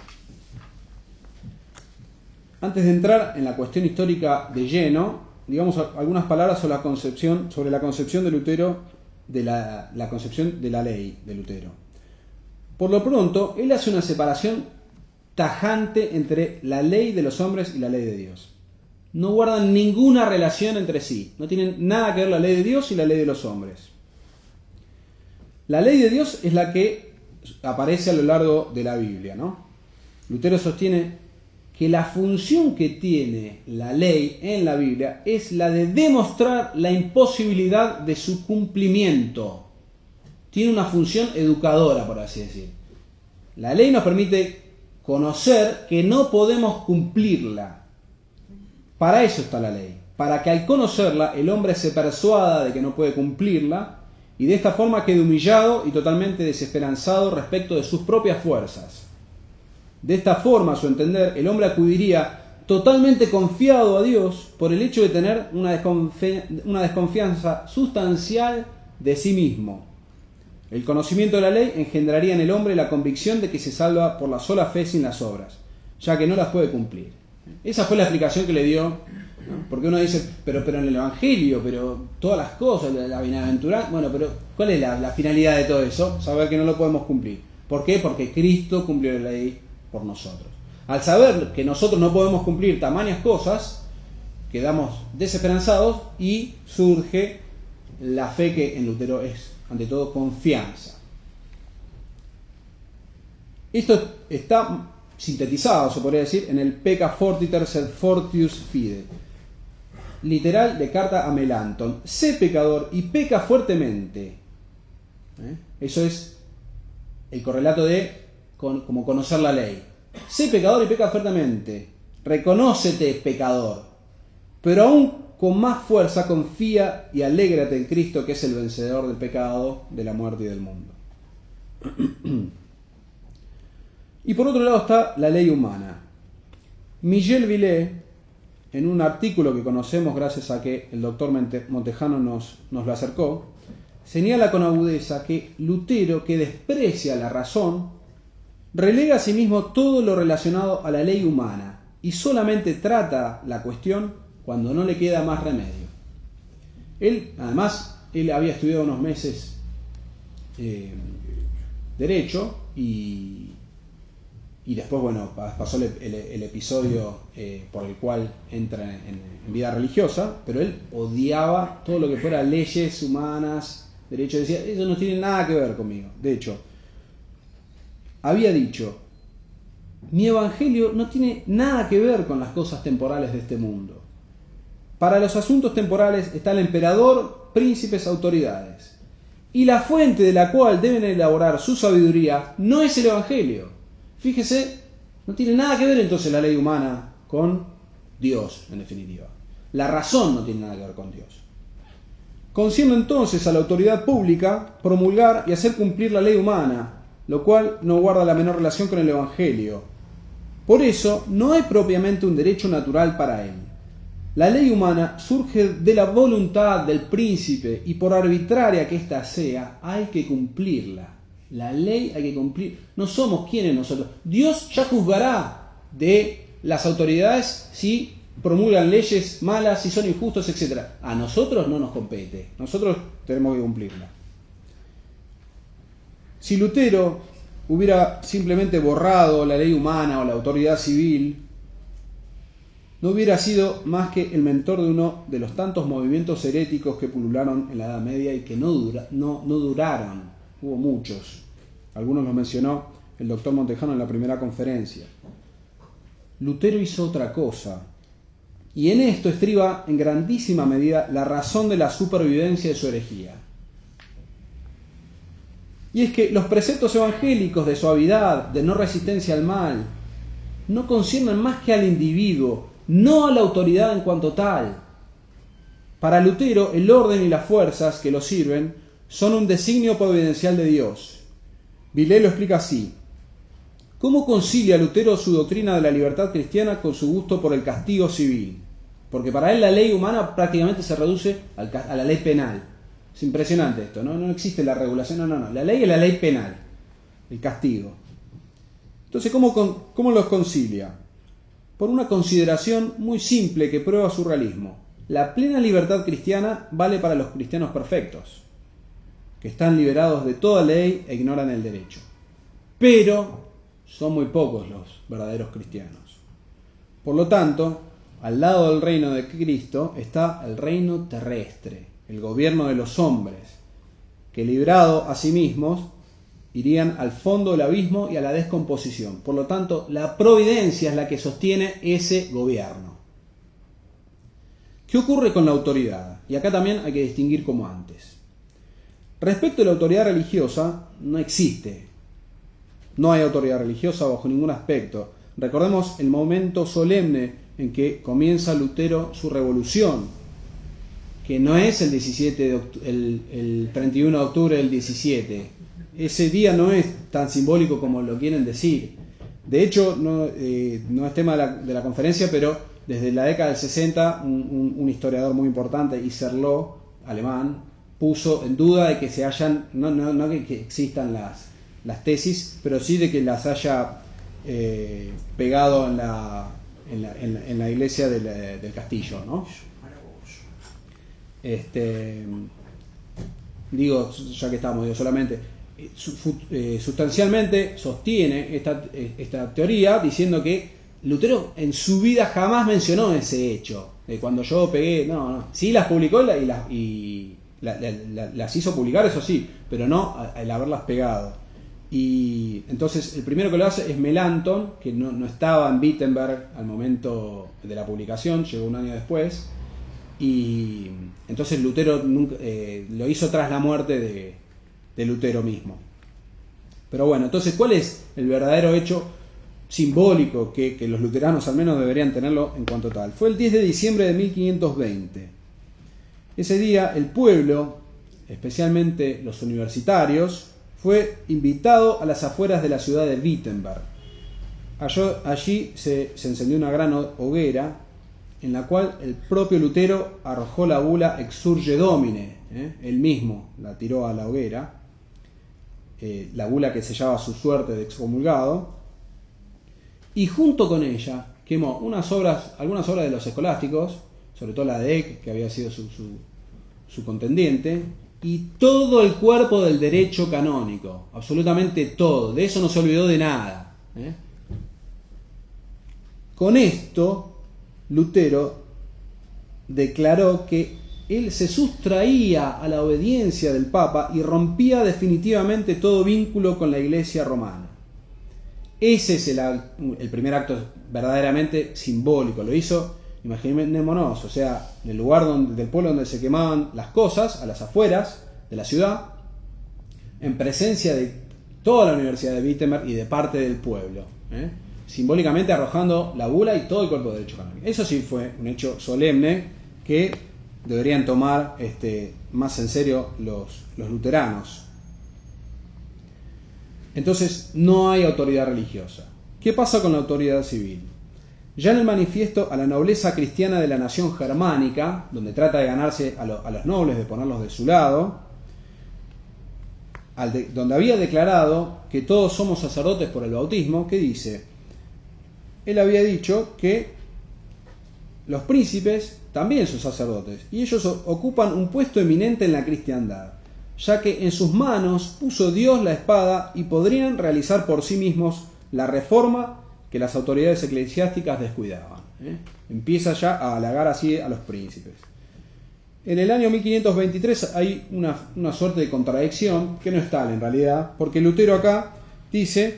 Antes de entrar en la cuestión histórica de lleno, digamos algunas palabras sobre la concepción de Lutero, de la concepción de la ley de Lutero. Por lo pronto, él hace una separación tajante entre la ley de los hombres y la ley de Dios. No guardan ninguna relación entre sí. No tienen nada que ver la ley de Dios y la ley de los hombres. La ley de Dios es la que aparece a lo largo de la Biblia, ¿no? Lutero sostiene que la función que tiene la ley en la Biblia es la de demostrar la imposibilidad de su cumplimiento. Tiene una función educadora, por así decir. La ley nos permite conocer que no podemos cumplirla. Para eso está la ley, para que al conocerla el hombre se persuada de que no puede cumplirla y de esta forma quede humillado y totalmente desesperanzado respecto de sus propias fuerzas. De esta forma, a su entender, el hombre acudiría totalmente confiado a Dios por el hecho de tener una desconfianza sustancial de sí mismo. El conocimiento de la ley engendraría en el hombre la convicción de que se salva por la sola fe sin las obras, ya que no las puede cumplir. Esa fue la explicación que le dio, ¿no? Porque uno dice, pero en el Evangelio, pero todas las cosas, la bienaventuranza, bueno, pero ¿cuál es la finalidad de todo eso? Saber que no lo podemos cumplir. ¿Por qué? Porque Cristo cumplió la ley por nosotros. Al saber que nosotros no podemos cumplir tamañas cosas, quedamos desesperanzados y surge la fe que en Lutero es, ante todo, confianza. Esto está sintetizado, se podría decir, en el Pecca Fortiter sed fortius fide, literal de carta a Melanchthon: sé pecador y peca fuertemente. Eso es el correlato de como conocer la ley. Sé pecador y peca fuertemente. Reconócete pecador. Pero aún con más fuerza confía y alégrate en Cristo, que es el vencedor del pecado, de la muerte y del mundo. Y por otro lado está la ley humana. Michel Villé, en un artículo que conocemos gracias a que el doctor Montejano nos lo acercó, señala con agudeza que Lutero, que desprecia la razón, relega a sí mismo todo lo relacionado a la ley humana y solamente trata la cuestión cuando no le queda más remedio. Él había estudiado unos meses Derecho y después, bueno, pasó el episodio por el cual entra en vida religiosa, pero él odiaba todo lo que fuera leyes humanas, derecho. Decía, eso no tiene nada que ver conmigo. De hecho, había dicho, mi evangelio no tiene nada que ver con las cosas temporales de este mundo. Para los asuntos temporales está el emperador, príncipes, autoridades. Y la fuente de la cual deben elaborar su sabiduría no es el evangelio. Fíjese, no tiene nada que ver entonces la ley humana con Dios, en definitiva. La razón no tiene nada que ver con Dios. Concierne entonces a la autoridad pública promulgar y hacer cumplir la ley humana, lo cual no guarda la menor relación con el evangelio. Por eso, no hay propiamente un derecho natural para él. La ley humana surge de la voluntad del príncipe y por arbitraria que ésta sea, hay que cumplirla. La ley hay que cumplir. No somos quienes nosotros. Dios ya juzgará de las autoridades si promulgan leyes malas, si son injustos, etc. A nosotros no nos compete. Nosotros tenemos que cumplirla. Si Lutero hubiera simplemente borrado la ley humana o la autoridad civil, no hubiera sido más que el mentor de uno de los tantos movimientos heréticos que pulularon en la Edad Media y que no duraron. Hubo muchos. Algunos los mencionó el doctor Montejano en la primera conferencia. Lutero hizo otra cosa. Y en esto estriba en grandísima medida la razón de la supervivencia de su herejía. Y es que los preceptos evangélicos de suavidad, de no resistencia al mal, no conciernen más que al individuo, no a la autoridad en cuanto tal. Para Lutero, el orden y las fuerzas que lo sirven son un designio providencial de Dios. Villé lo explica así. ¿Cómo concilia Lutero su doctrina de la libertad cristiana con su gusto por el castigo civil? Porque para él la ley humana prácticamente se reduce a la ley penal. Es impresionante esto, ¿no? No existe la regulación, no. La ley es la ley penal, el castigo. Entonces, ¿cómo los concilia? Por una consideración muy simple que prueba su realismo. La plena libertad cristiana vale para los cristianos perfectos, que están liberados de toda ley e ignoran el derecho. Pero son muy pocos los verdaderos cristianos. Por lo tanto, al lado del reino de Cristo está el reino terrestre, el gobierno de los hombres, que librado a sí mismos irían al fondo del abismo y a la descomposición. Por lo tanto, la providencia es la que sostiene ese gobierno. ¿Qué ocurre con la autoridad? Y acá también hay que distinguir como antes. Respecto a la autoridad religiosa, no existe. No hay autoridad religiosa bajo ningún aspecto. Recordemos el momento solemne en que comienza Lutero su revolución, que no es el 31 de octubre del 17. Ese día no es tan simbólico como lo quieren decir. De hecho, no es tema de la conferencia, pero desde la década del 60, un historiador muy importante, Isserlo, alemán, puso en duda de que se hayan, no que existan las tesis, pero sí de que las haya pegado en la iglesia del castillo, ¿no? Digo, ya que estamos, solamente sustancialmente sostiene esta teoría diciendo que Lutero en su vida jamás mencionó ese hecho de cuando yo pegué, no, sí las publicó y las hizo publicar, eso sí, pero no al haberlas pegado. Y entonces el primero que lo hace es Melanchthon, que no estaba en Wittenberg al momento de la publicación, llegó un año después, y entonces Lutero lo hizo tras la muerte de Lutero mismo. Pero bueno, entonces, ¿cuál es el verdadero hecho simbólico que los luteranos al menos deberían tenerlo en cuanto tal? Fue el 10 de diciembre de 1520. Ese día el pueblo, especialmente los universitarios, fue invitado a las afueras de la ciudad de Wittenberg. Allí se encendió una gran hoguera en la cual el propio Lutero arrojó la bula Exsurge Domine, él mismo la tiró a la hoguera, la bula que sellaba su suerte de excomulgado, y junto con ella quemó algunas obras de los escolásticos, sobre todo la de Eck, que había sido su contendiente, y todo el cuerpo del derecho canónico, absolutamente todo, de eso no se olvidó de nada. Con esto, Lutero declaró que él se sustraía a la obediencia del Papa y rompía definitivamente todo vínculo con la Iglesia romana. Ese es el primer acto verdaderamente simbólico. Lo hizo, imaginémonos, o sea, en el lugar del pueblo donde se quemaban las cosas, a las afueras de la ciudad, en presencia de toda la Universidad de Wittenberg y de parte del pueblo, simbólicamente arrojando la bula y todo el cuerpo de derecho canónico. Eso sí fue un hecho solemne que deberían tomar más en serio los luteranos. Entonces, no hay autoridad religiosa. ¿Qué pasa con la autoridad civil? Ya en el manifiesto a la nobleza cristiana de la nación germánica, donde trata de ganarse a los nobles, de ponerlos de su lado, donde había declarado que todos somos sacerdotes por el bautismo, ¿qué dice? Él había dicho que los príncipes también son sacerdotes, y ellos ocupan un puesto eminente en la cristiandad, ya que en sus manos puso Dios la espada y podrían realizar por sí mismos la reforma que las autoridades eclesiásticas descuidaban. Empieza ya a halagar así a los príncipes. En el año 1523 hay una suerte de contradicción, que no es tal en realidad, porque Lutero acá dice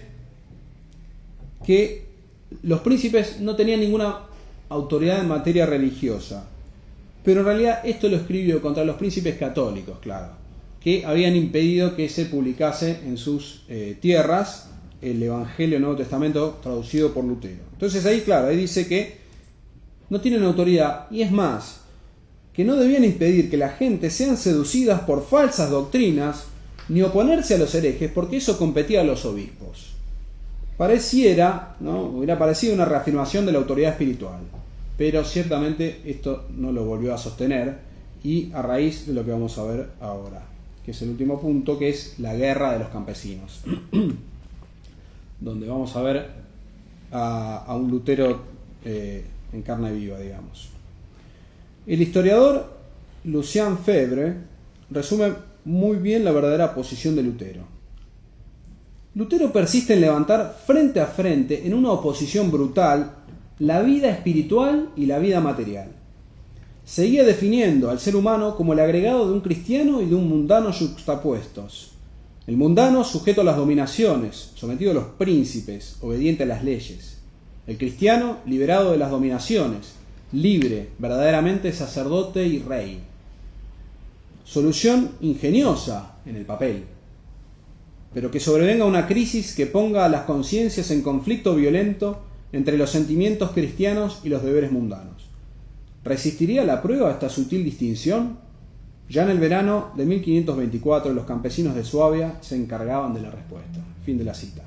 que los príncipes no tenían ninguna autoridad en materia religiosa, pero en realidad esto lo escribió contra los príncipes católicos, claro, que habían impedido que se publicase en sus tierras el Evangelio del Nuevo Testamento traducido por Lutero. Entonces ahí, claro, ahí dice que no tienen autoridad, y es más, que no debían impedir que la gente sean seducidas por falsas doctrinas, ni oponerse a los herejes, porque eso competía a los obispos. Pareciera, ¿no?, hubiera parecido una reafirmación de la autoridad espiritual, pero ciertamente esto no lo volvió a sostener, y a raíz de lo que vamos a ver ahora, que es el último punto, que es la guerra de los campesinos, donde vamos a ver a un Lutero en carne viva, digamos. El historiador Lucien Febvre resume muy bien la verdadera posición de Lutero. Lutero persiste en levantar frente a frente, en una oposición brutal, la vida espiritual y la vida material. Seguía definiendo al ser humano como el agregado de un cristiano y de un mundano yuxtapuestos. El mundano sujeto a las dominaciones, sometido a los príncipes, obediente a las leyes. El cristiano liberado de las dominaciones, libre, verdaderamente sacerdote y rey. Solución ingeniosa en el papel, pero que sobrevenga una crisis que ponga a las conciencias en conflicto violento entre los sentimientos cristianos y los deberes mundanos. ¿Resistiría la prueba esta sutil distinción? Ya en el verano de 1524 los campesinos de Suabia se encargaban de la respuesta. Fin de la cita.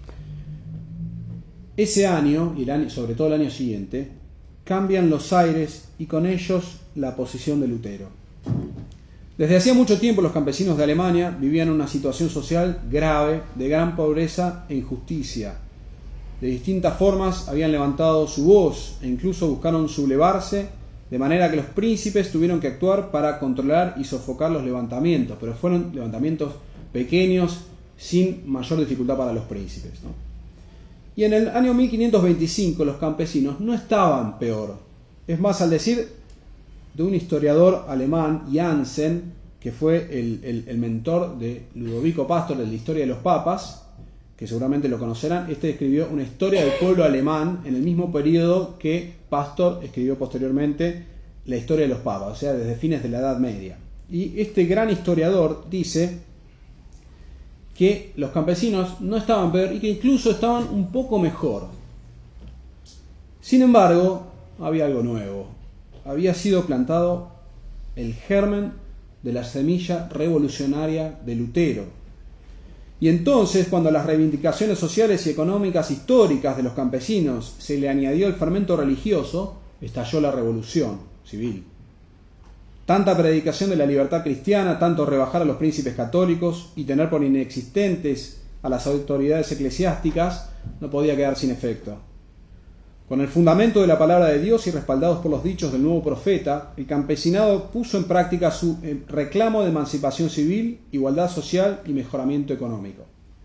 Ese año, y sobre todo el año siguiente, cambian los aires y con ellos la posición de Lutero. Desde hacía mucho tiempo los campesinos de Alemania vivían una situación social grave, de gran pobreza e injusticia. De distintas formas habían levantado su voz e incluso buscaron sublevarse, de manera que los príncipes tuvieron que actuar para controlar y sofocar los levantamientos, pero fueron levantamientos pequeños, sin mayor dificultad para los príncipes, ¿no? Y en el año 1525 los campesinos no estaban peor. Es más, al decir de un historiador alemán, Jansen, que fue el mentor de Ludovico Pastor de la historia de los papas, que seguramente lo conocerán, este escribió una historia del pueblo alemán en el mismo periodo que Pastor escribió posteriormente la historia de los papas, o sea, desde fines de la Edad Media. Y este gran historiador dice que los campesinos no estaban peor y que incluso estaban un poco mejor. Sin embargo, había algo nuevo. Había sido plantado el germen de la semilla revolucionaria de Lutero. Y entonces, cuando a las reivindicaciones sociales y económicas históricas de los campesinos se le añadió el fermento religioso, estalló la revolución civil. Tanta predicación de la libertad cristiana, tanto rebajar a los príncipes católicos y tener por inexistentes a las autoridades eclesiásticas, no podía quedar sin efecto. Con el fundamento de la palabra de Dios y respaldados por los dichos del nuevo profeta, el campesinado puso en práctica su reclamo de emancipación civil, igualdad social y mejoramiento económico.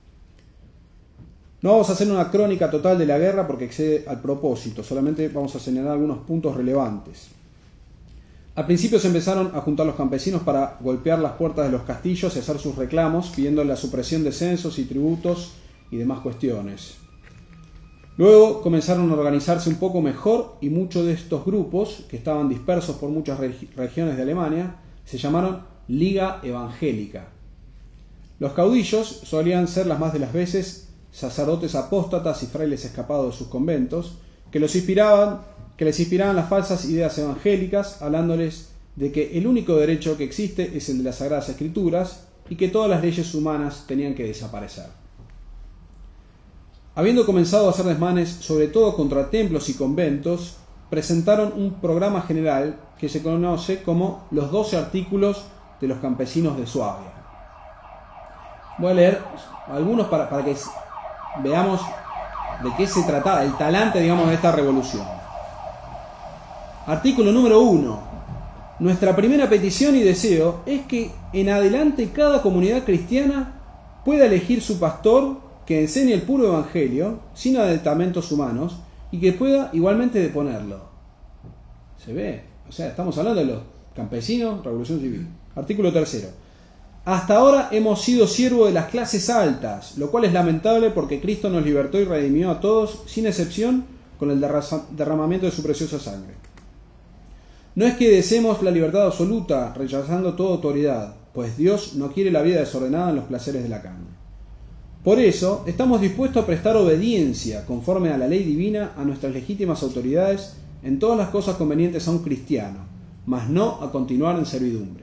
No vamos a hacer una crónica total de la guerra porque excede al propósito, solamente vamos a señalar algunos puntos relevantes. Al principio se empezaron a juntar los campesinos para golpear las puertas de los castillos y hacer sus reclamos, pidiendo la supresión de censos y tributos y demás cuestiones. Luego comenzaron a organizarse un poco mejor y muchos de estos grupos, que estaban dispersos por muchas regiones de Alemania, se llamaron Liga Evangélica. Los caudillos solían ser las más de las veces sacerdotes apóstatas y frailes escapados de sus conventos, que les inspiraban las falsas ideas evangélicas, hablándoles de que el único derecho que existe es el de las Sagradas Escrituras y que todas las leyes humanas tenían que desaparecer. Habiendo comenzado a hacer desmanes sobre todo contra templos y conventos, presentaron un programa general que se conoce como los 12 artículos de los campesinos de Suabia. Voy a leer algunos para que veamos de qué se trataba, el talante, digamos, de esta revolución. Artículo número 1. Nuestra primera petición y deseo es que en adelante cada comunidad cristiana pueda elegir su pastor que enseñe el puro evangelio, sin aditamentos humanos, y que pueda igualmente deponerlo. ¿Se ve? O sea, estamos hablando de los campesinos, revolución civil. Artículo 3. Hasta ahora hemos sido siervos de las clases altas, lo cual es lamentable porque Cristo nos libertó y redimió a todos, sin excepción, con el derramamiento de su preciosa sangre. No es que deseemos la libertad absoluta, rechazando toda autoridad, pues Dios no quiere la vida desordenada en los placeres de la carne. Por eso, estamos dispuestos a prestar obediencia, conforme a la ley divina, a nuestras legítimas autoridades en todas las cosas convenientes a un cristiano, mas no a continuar en servidumbre.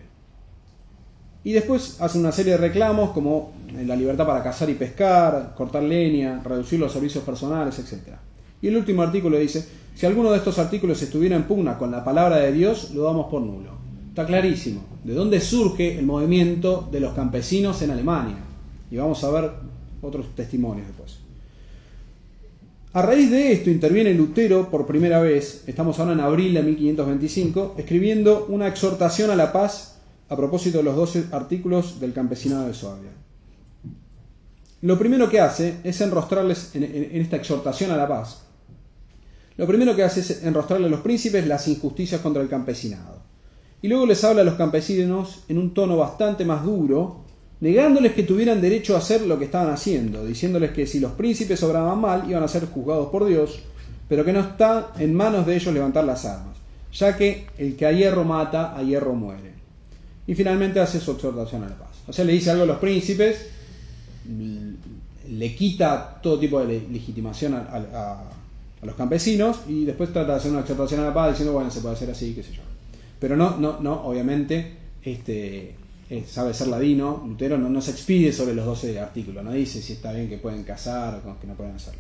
Y después hace una serie de reclamos como la libertad para cazar y pescar, cortar leña, reducir los servicios personales, etc. Y el último artículo dice: si alguno de estos artículos estuviera en pugna con la palabra de Dios, lo damos por nulo. Está clarísimo de dónde surge el movimiento de los campesinos en Alemania. Y vamos a ver otros testimonios después. A raíz de esto interviene Lutero por primera vez, estamos ahora en abril de 1525, escribiendo una exhortación a la paz a propósito de los 12 artículos del campesinado de Suabia. Lo primero que hace es enrostrarles en esta exhortación a la paz. Lo primero que hace es enrostrarle a los príncipes las injusticias contra el campesinado. Y luego les habla a los campesinos en un tono bastante más duro, negándoles que tuvieran derecho a hacer lo que estaban haciendo, diciéndoles que si los príncipes obraban mal iban a ser juzgados por Dios, pero que no está en manos de ellos levantar las armas, ya que el que a hierro mata, a hierro muere. Y finalmente hace su exhortación a la paz. O sea, le dice algo a los príncipes, le quita todo tipo de legitimación a los campesinos y después trata de hacer una exhortación a la paz diciendo, bueno, se puede hacer así, qué sé yo. Pero no, obviamente, sabe ser ladino, Lutero no se expide sobre los 12 artículos, no dice si está bien que pueden casar o que no pueden hacerlo.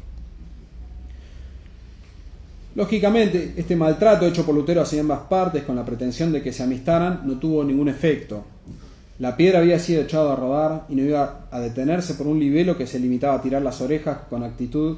Lógicamente, este maltrato hecho por Lutero hacia ambas partes con la pretensión de que se amistaran no tuvo ningún efecto. La piedra había sido echada a rodar y no iba a detenerse por un libelo que se limitaba a tirar las orejas con acritud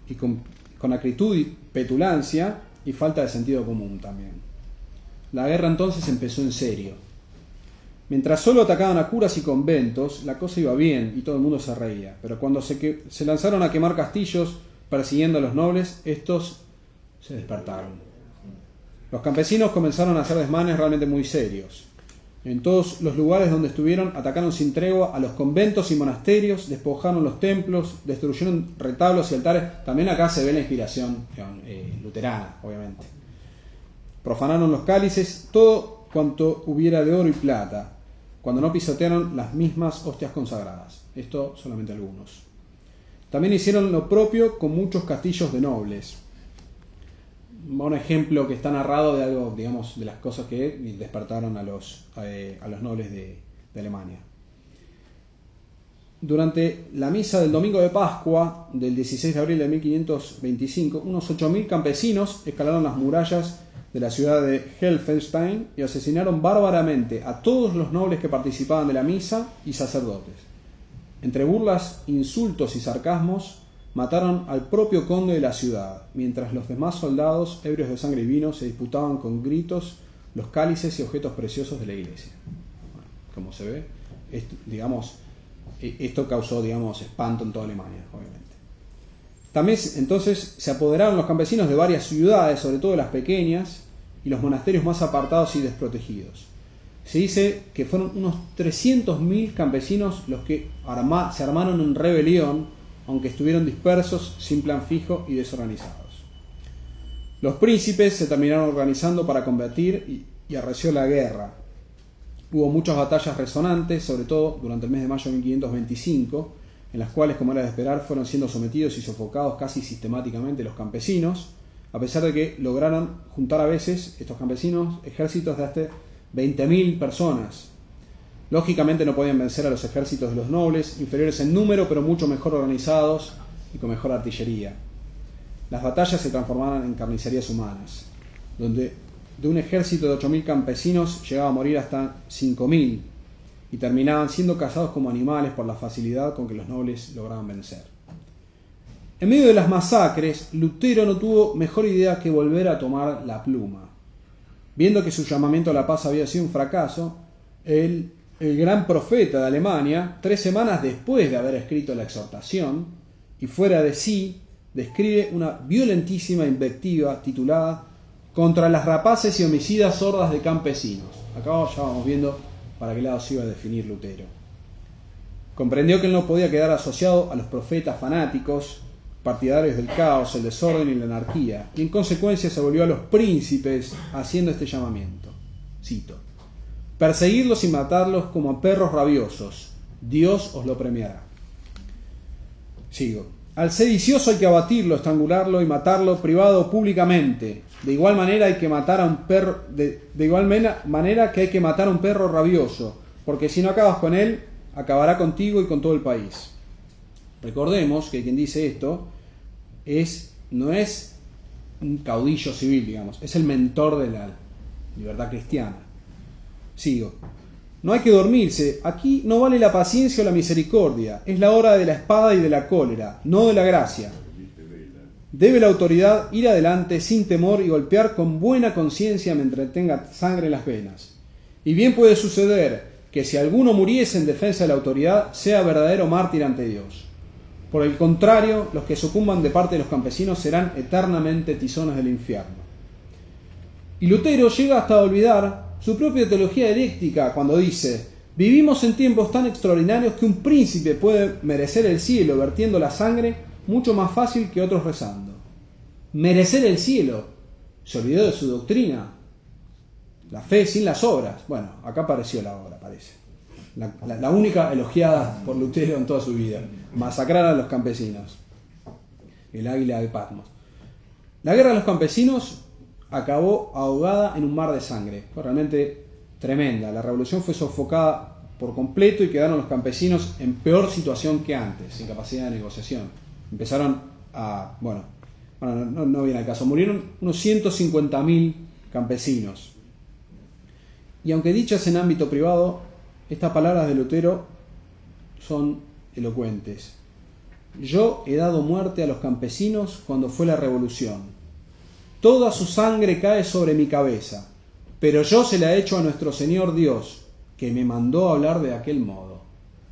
y petulancia y falta de sentido común también. La guerra entonces empezó en serio. Mientras solo atacaban a curas y conventos, la cosa iba bien y todo el mundo se reía. Pero cuando se lanzaron a quemar castillos persiguiendo a los nobles, estos se despertaron. Los campesinos comenzaron a hacer desmanes realmente muy serios. En todos los lugares donde estuvieron, atacaron sin tregua a los conventos y monasterios, despojaron los templos, destruyeron retablos y altares. También acá se ve la inspiración luterana, obviamente. Profanaron los cálices, todo cuanto hubiera de oro y plata, cuando no pisotearon las mismas hostias consagradas. Esto solamente algunos. También hicieron lo propio con muchos castillos de nobles. Un ejemplo que está narrado de algo, digamos, de las cosas que despertaron a los nobles de Alemania. Durante la misa del domingo de Pascua del 16 de abril de 1525, unos 8.000 campesinos escalaron las murallas de la ciudad de Helfenstein y asesinaron bárbaramente a todos los nobles que participaban de la misa y sacerdotes. Entre burlas, insultos y sarcasmos, mataron al propio conde de la ciudad, mientras los demás soldados, ebrios de sangre y vino, se disputaban con gritos los cálices y objetos preciosos de la iglesia. Bueno, como se ve, esto causó, espanto en toda Alemania, obviamente. También entonces se apoderaron los campesinos de varias ciudades, sobre todo las pequeñas, y los monasterios más apartados y desprotegidos. Se dice que fueron unos 300.000 campesinos los que se armaron en rebelión, aunque estuvieron dispersos, sin plan fijo y desorganizados. Los príncipes se terminaron organizando para combatir y arreció la guerra. Hubo muchas batallas resonantes, sobre todo durante el mes de mayo de 1525, en las cuales, como era de esperar, fueron siendo sometidos y sofocados casi sistemáticamente los campesinos, a pesar de que lograron juntar a veces estos campesinos ejércitos de hasta 20.000 personas. Lógicamente no podían vencer a los ejércitos de los nobles, inferiores en número pero mucho mejor organizados y con mejor artillería. Las batallas se transformaron en carnicerías humanas, donde de un ejército de 8.000 campesinos llegaba a morir hasta 5.000 y terminaban siendo cazados como animales por la facilidad con que los nobles lograban vencer. En medio de las masacres, Lutero no tuvo mejor idea que volver a tomar la pluma. Viendo que su llamamiento a la paz había sido un fracaso, el gran profeta de Alemania, 3 semanas después de haber escrito la exhortación, y fuera de sí, describe una violentísima invectiva titulada "Contra las rapaces y homicidas hordas de campesinos". Acá ya vamos viendo para qué lado se iba a definir Lutero. Comprendió que él no podía quedar asociado a los profetas fanáticos, partidarios del caos, el desorden y la anarquía, y en consecuencia se volvió a los príncipes haciendo este llamamiento. Cito: "Perseguidlos y matarlos como a perros rabiosos, Dios os lo premiará". Sigo: "Al sedicioso hay que abatirlo, estrangularlo y matarlo privado o públicamente. De igual manera hay que matar a un perro, de igual manera que hay que matar a un perro rabioso, porque si no acabas con él, acabará contigo y con todo el país". Recordemos que quien dice esto no es un caudillo civil, digamos, es el mentor de la libertad cristiana. Sigo: "No hay que dormirse, aquí no vale la paciencia o la misericordia, es la hora de la espada y de la cólera, no de la gracia. Debe la autoridad ir adelante sin temor y golpear con buena conciencia mientras tenga sangre en las venas. Y bien puede suceder que si alguno muriese en defensa de la autoridad, sea verdadero mártir ante Dios. Por el contrario, los que sucumban de parte de los campesinos serán eternamente tizones del infierno". Y Lutero llega hasta olvidar su propia teología herética cuando dice: "Vivimos en tiempos tan extraordinarios que un príncipe puede merecer el cielo vertiendo la sangre mucho más fácil que otros rezando". Merecer el cielo. Se olvidó de su doctrina. La fe sin las obras. Bueno, acá apareció la obra, parece. La única elogiada por Lutero en toda su vida. Masacrar a los campesinos. El águila de Patmos. La guerra de los campesinos acabó ahogada en un mar de sangre. Fue realmente tremenda. La revolución fue sofocada por completo y quedaron los campesinos en peor situación que antes, sin capacidad de negociación. Empezaron a... no viene al caso. Murieron unos 150.000 campesinos. Y aunque dichas en ámbito privado, estas palabras de Lutero son elocuentes. "Yo he dado muerte a los campesinos cuando fue la revolución. Toda su sangre cae sobre mi cabeza, pero yo se la he hecho a nuestro Señor Dios, que me mandó a hablar de aquel modo".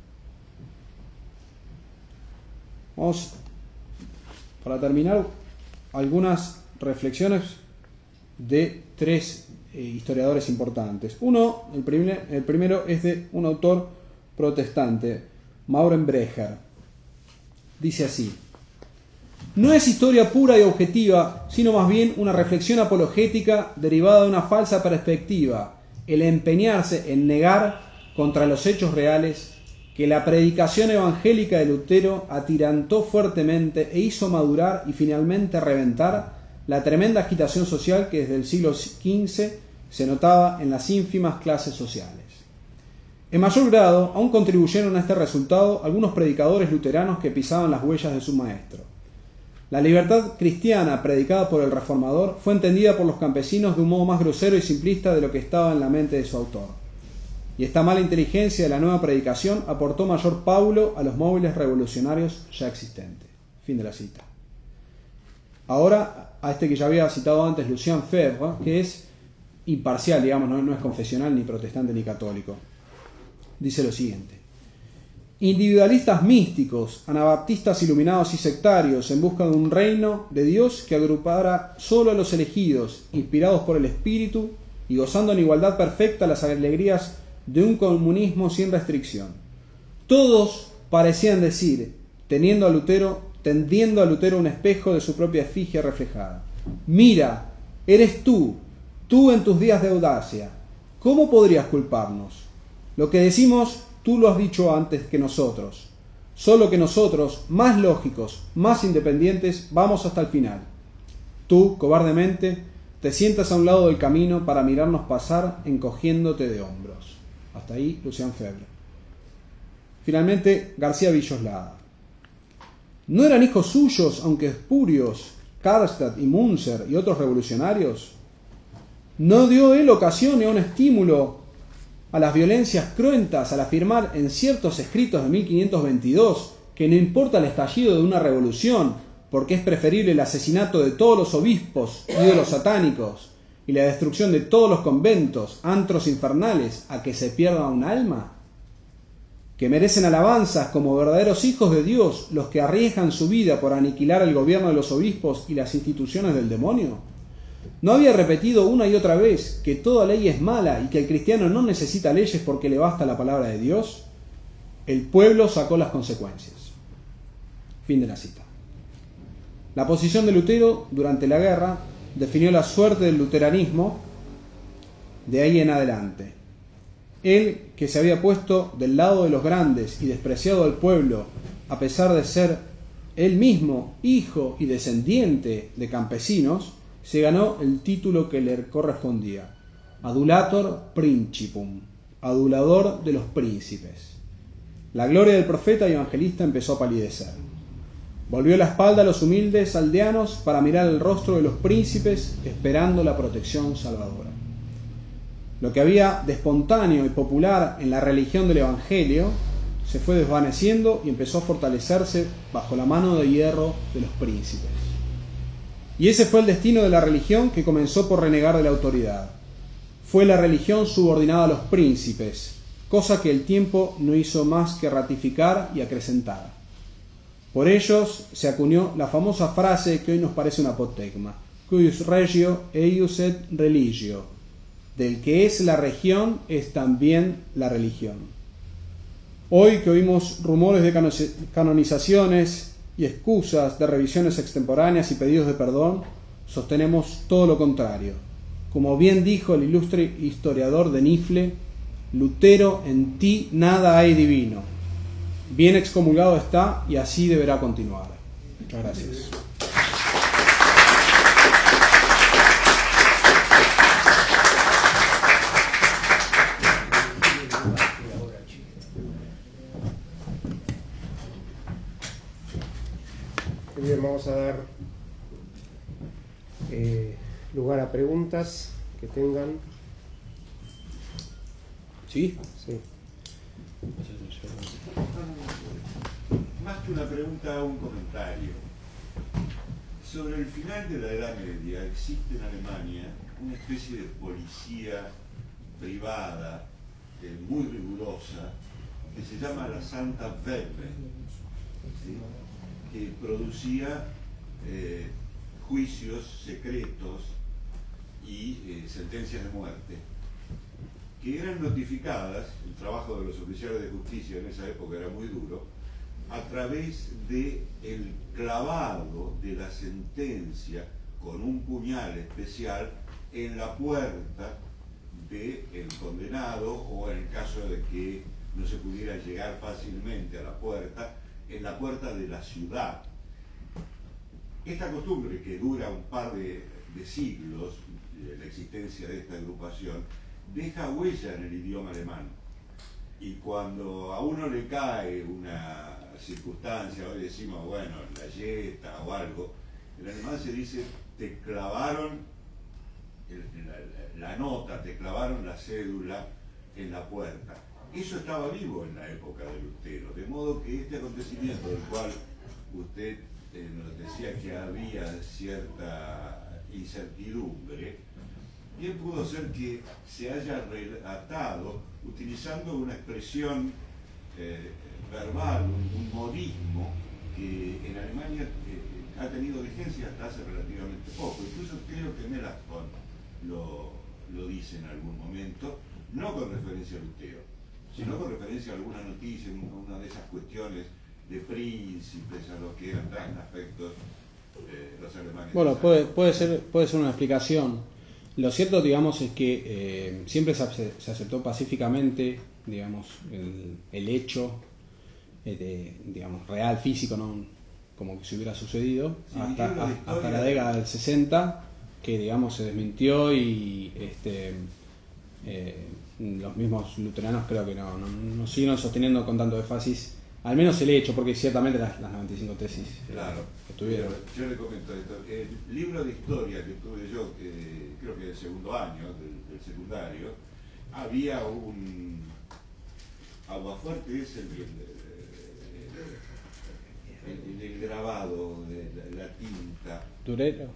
Vamos, para terminar, algunas reflexiones de 3 historiadores importantes. El primero es de un autor protestante, Maurenbrecher. Dice así: "No es historia pura y objetiva, sino más bien una reflexión apologética derivada de una falsa perspectiva, el empeñarse en negar contra los hechos reales que la predicación evangélica de Lutero atirantó fuertemente e hizo madurar y finalmente reventar la tremenda agitación social que desde el siglo XV se notaba en las ínfimas clases sociales. En mayor grado, aún contribuyeron a este resultado algunos predicadores luteranos que pisaban las huellas de su maestro. La libertad cristiana predicada por el reformador fue entendida por los campesinos de un modo más grosero y simplista de lo que estaba en la mente de su autor. Y esta mala inteligencia de la nueva predicación aportó mayor paulo a los móviles revolucionarios ya existentes. Fin de la cita. Ahora, a este que ya había citado antes, Lucien Febvre, que es imparcial, digamos, no es confesional, ni protestante, ni católico. Dice lo siguiente: individualistas místicos, anabaptistas iluminados y sectarios en busca de un reino de Dios que agrupara solo a los elegidos, inspirados por el Espíritu y gozando en igualdad perfecta las alegrías de un comunismo sin restricción. Todos parecían decir, tendiendo a Lutero un espejo de su propia efigie reflejada: mira, eres tú en tus días de audacia. ¿Cómo podrías culparnos? Lo que decimos, tú lo has dicho antes que nosotros. Solo que nosotros, más lógicos, más independientes, vamos hasta el final. Tú, cobardemente, te sientas a un lado del camino para mirarnos pasar encogiéndote de hombros. Hasta ahí, Lucien Febvre. Finalmente, García Villoslada. ¿No eran hijos suyos, aunque espurios, Karlstadt y Münzer y otros revolucionarios? ¿No dio él ocasión ni un estímulo a las violencias cruentas al afirmar en ciertos escritos de 1522 que no importa el estallido de una revolución, porque es preferible el asesinato de todos los obispos, ídolos satánicos, y la destrucción de todos los conventos, antros infernales, a que se pierda un alma? ¿Que merecen alabanzas como verdaderos hijos de Dios los que arriesgan su vida por aniquilar el gobierno de los obispos y las instituciones del demonio? ¿No había repetido una y otra vez que toda ley es mala y que el cristiano no necesita leyes porque le basta la palabra de Dios? El pueblo sacó las consecuencias. Fin de la cita. La posición de Lutero durante la guerra definió la suerte del luteranismo de ahí en adelante. Él, que se había puesto del lado de los grandes y despreciado al pueblo, a pesar de ser él mismo hijo y descendiente de campesinos, se ganó el título que le correspondía: adulator principum, adulador de los príncipes. La gloria del profeta y evangelista empezó a palidecer. Volvió la espalda a los humildes aldeanos para mirar el rostro de los príncipes, esperando la protección salvadora. Lo que había de espontáneo y popular en la religión del Evangelio se fue desvaneciendo y empezó a fortalecerse bajo la mano de hierro de los príncipes. Y ese fue el destino de la religión, que comenzó por renegar de la autoridad. Fue la religión subordinada a los príncipes, cosa que el tiempo no hizo más que ratificar y acrecentar. Por ellos se acuñó la famosa frase que hoy nos parece un apotegma: cuius regio eius et religio, del que es la región es también la religión. Hoy que oímos rumores de canonizaciones y excusas de revisiones extemporáneas y pedidos de perdón, sostenemos todo lo contrario. Como bien dijo el ilustre historiador de Nifle, Lutero, en ti nada hay divino. Bien excomulgado está y así deberá continuar. Muchas gracias. Bien, vamos a dar lugar a preguntas que tengan. ¿Sí? Sí. Más que una pregunta, un comentario. Sobre el final de la Edad Media existe en Alemania una especie de policía privada, muy rigurosa, que se llama la Santa Welle, ¿sí? Que producía juicios secretos y sentencias de muerte, que eran notificadas. El trabajo de los oficiales de justicia en esa época era muy duro, a través de el clavado de la sentencia con un puñal especial en la puerta del condenado, o en el caso de que no se pudiera llegar fácilmente a la puerta, en la puerta de la ciudad. Esta costumbre, que dura un par de siglos, la existencia de esta agrupación, deja huella en el idioma alemán. Y cuando a uno le cae una circunstancia, hoy decimos, bueno, la yeta o algo, en alemán se dice, te clavaron la nota, te clavaron la cédula en la puerta. Eso estaba vivo en la época de Lutero, de modo que este acontecimiento del cual usted nos decía que había cierta incertidumbre, bien pudo ser que se haya relatado utilizando una expresión verbal, un modismo que en Alemania ha tenido vigencia hasta hace relativamente poco. Incluso creo que Melanchthon lo dice en algún momento, no con referencia a Lutero, sino con referencia a alguna noticia, una de esas cuestiones de príncipes a los que eran tan afectos los alemanes. Bueno, puede ser una explicación. Lo cierto, digamos, es que siempre se aceptó pacíficamente, digamos, el hecho, digamos, real, físico, ¿no? Como que se hubiera sucedido, sí, hasta la década del 60, que, digamos, se desmintió y los mismos luteranos creo que no siguen sosteniendo con tanto énfasis, al menos el hecho, porque ciertamente las 95 tesis claro, estuvieron. Yo le comento esto, el libro de historia que tuve yo, creo que el segundo año del secundario, había un aguafuerte, es el grabado de la tinta. ¿Durero?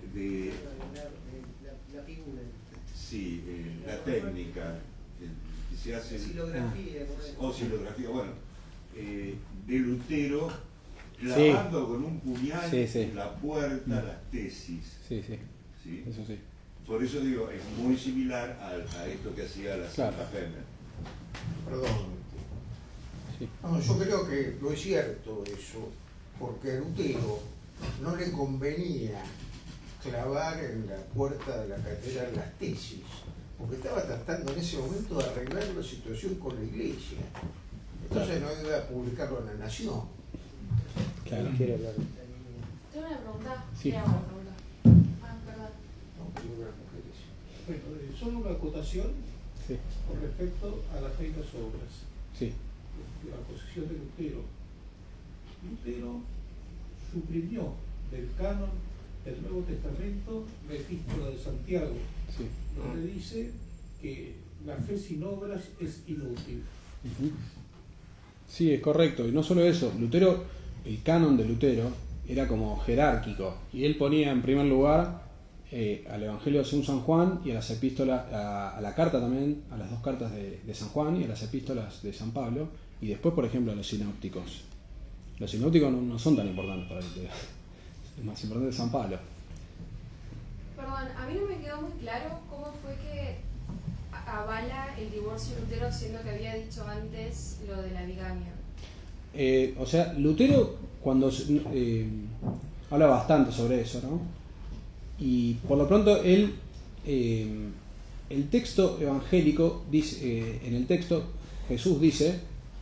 La figura. Sí, la técnica que se hace. Silografía. Silografía, bueno. De Lutero, clavando sí, con un puñal en la puerta las tesis. Sí. ¿Sí? Eso sí. Por eso digo, es muy similar a esto que hacía la Santa Femer. Perdón. Sí. No, yo creo que no es cierto eso, porque a Lutero no le convenía clavar en la puerta de la catedral las tesis, porque estaba tratando en ese momento de arreglar la situación con la iglesia. Entonces no iba a publicarlo en La Nación. Claro. Quiere hablar. Tengo una pregunta. Sí. Perdón. No, digo las mujeres. Bueno, solo una acotación Sí. con respecto a las primeras obras. Sí. De la posición de Lutero. Lutero suprimió del canon del Nuevo Testamento la Epístola de Santiago, Sí. donde dice que la fe sin obras es inútil. Sí, es correcto. Y no solo eso, Lutero, el canon de Lutero era como jerárquico, y él ponía en primer lugar al Evangelio según San Juan y a las epístolas, a la carta también, a las dos cartas de San Juan y a las epístolas de San Pablo, y después, por ejemplo, a los sinópticos. Los sinópticos no son tan importantes para Lutero. Es más importante San Pablo. Perdón, a mí no me quedó muy claro cómo fue que avala el divorcio Lutero, siendo que había dicho antes lo de la bigamia. O sea, Lutero cuando habla bastante sobre eso, ¿no? Y por lo pronto él, el texto evangélico dice, en el texto Jesús dice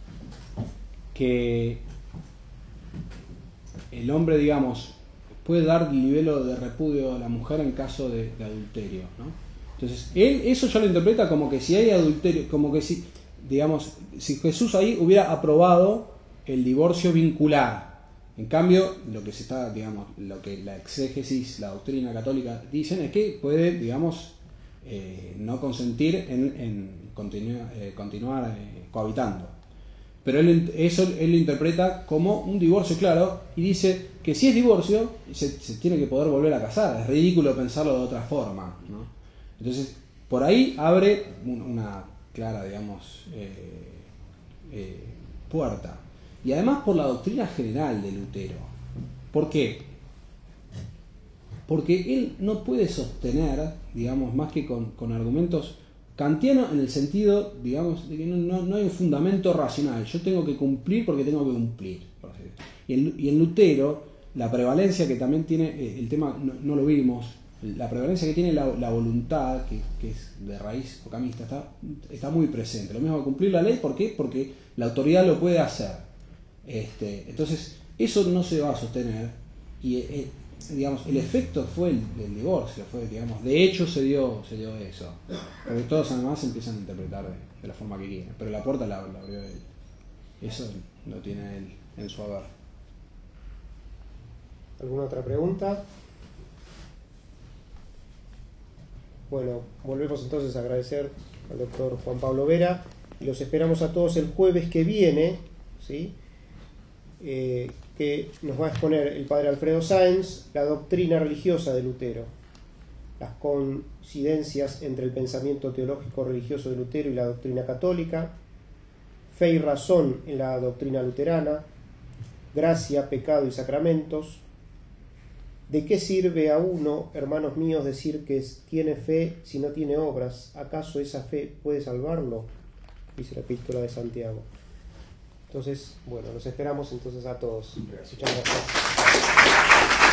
que el hombre, digamos, puede dar libelo de repudio a la mujer en caso de adulterio, ¿no? Entonces, él eso ya lo interpreta como que si hay adulterio, como que si, digamos, si Jesús ahí hubiera aprobado el divorcio vincular. En cambio, lo que se está, digamos, lo que la exégesis, la doctrina católica dicen es que puede, digamos, no consentir en continuar cohabitando. Pero eso él lo interpreta como un divorcio claro y dice que si es divorcio se tiene que poder volver a casar. Es ridículo pensarlo de otra forma, ¿no? Entonces, por ahí abre una clara, digamos, puerta. Y además por la doctrina general de Lutero. ¿Por qué? Porque él no puede sostener, digamos, más que con argumentos kantianos en el sentido, digamos, de que no hay un fundamento racional. Yo tengo que cumplir porque tengo que cumplir. Y en Lutero, la prevalencia que también tiene el tema, no lo vimos, la prevalencia que tiene la voluntad, que es de raíz ocamista, está muy presente. Lo mismo que cumplir la ley, ¿por qué? Porque la autoridad lo puede hacer. Entonces, eso no se va a sostener y digamos, el efecto fue el divorcio, digamos, de hecho se dio eso. Porque todos además empiezan a interpretar de la forma que quieren, pero la puerta la abrió él. Eso lo tiene él en su haber. ¿Alguna otra pregunta? Bueno, volvemos entonces a agradecer al doctor Juan Pablo Vera y los esperamos a todos el jueves que viene, ¿sí? Que nos va a exponer el padre Alfredo Sáenz, la doctrina religiosa de Lutero, las coincidencias entre el pensamiento teológico religioso de Lutero y la doctrina católica, fe y razón en la doctrina luterana, gracia, pecado y sacramentos. ¿De qué sirve a uno, hermanos míos, decir que tiene fe si no tiene obras? ¿Acaso esa fe puede salvarlo? Dice la epístola de Santiago. Entonces, bueno, los esperamos entonces a todos. Muchas gracias.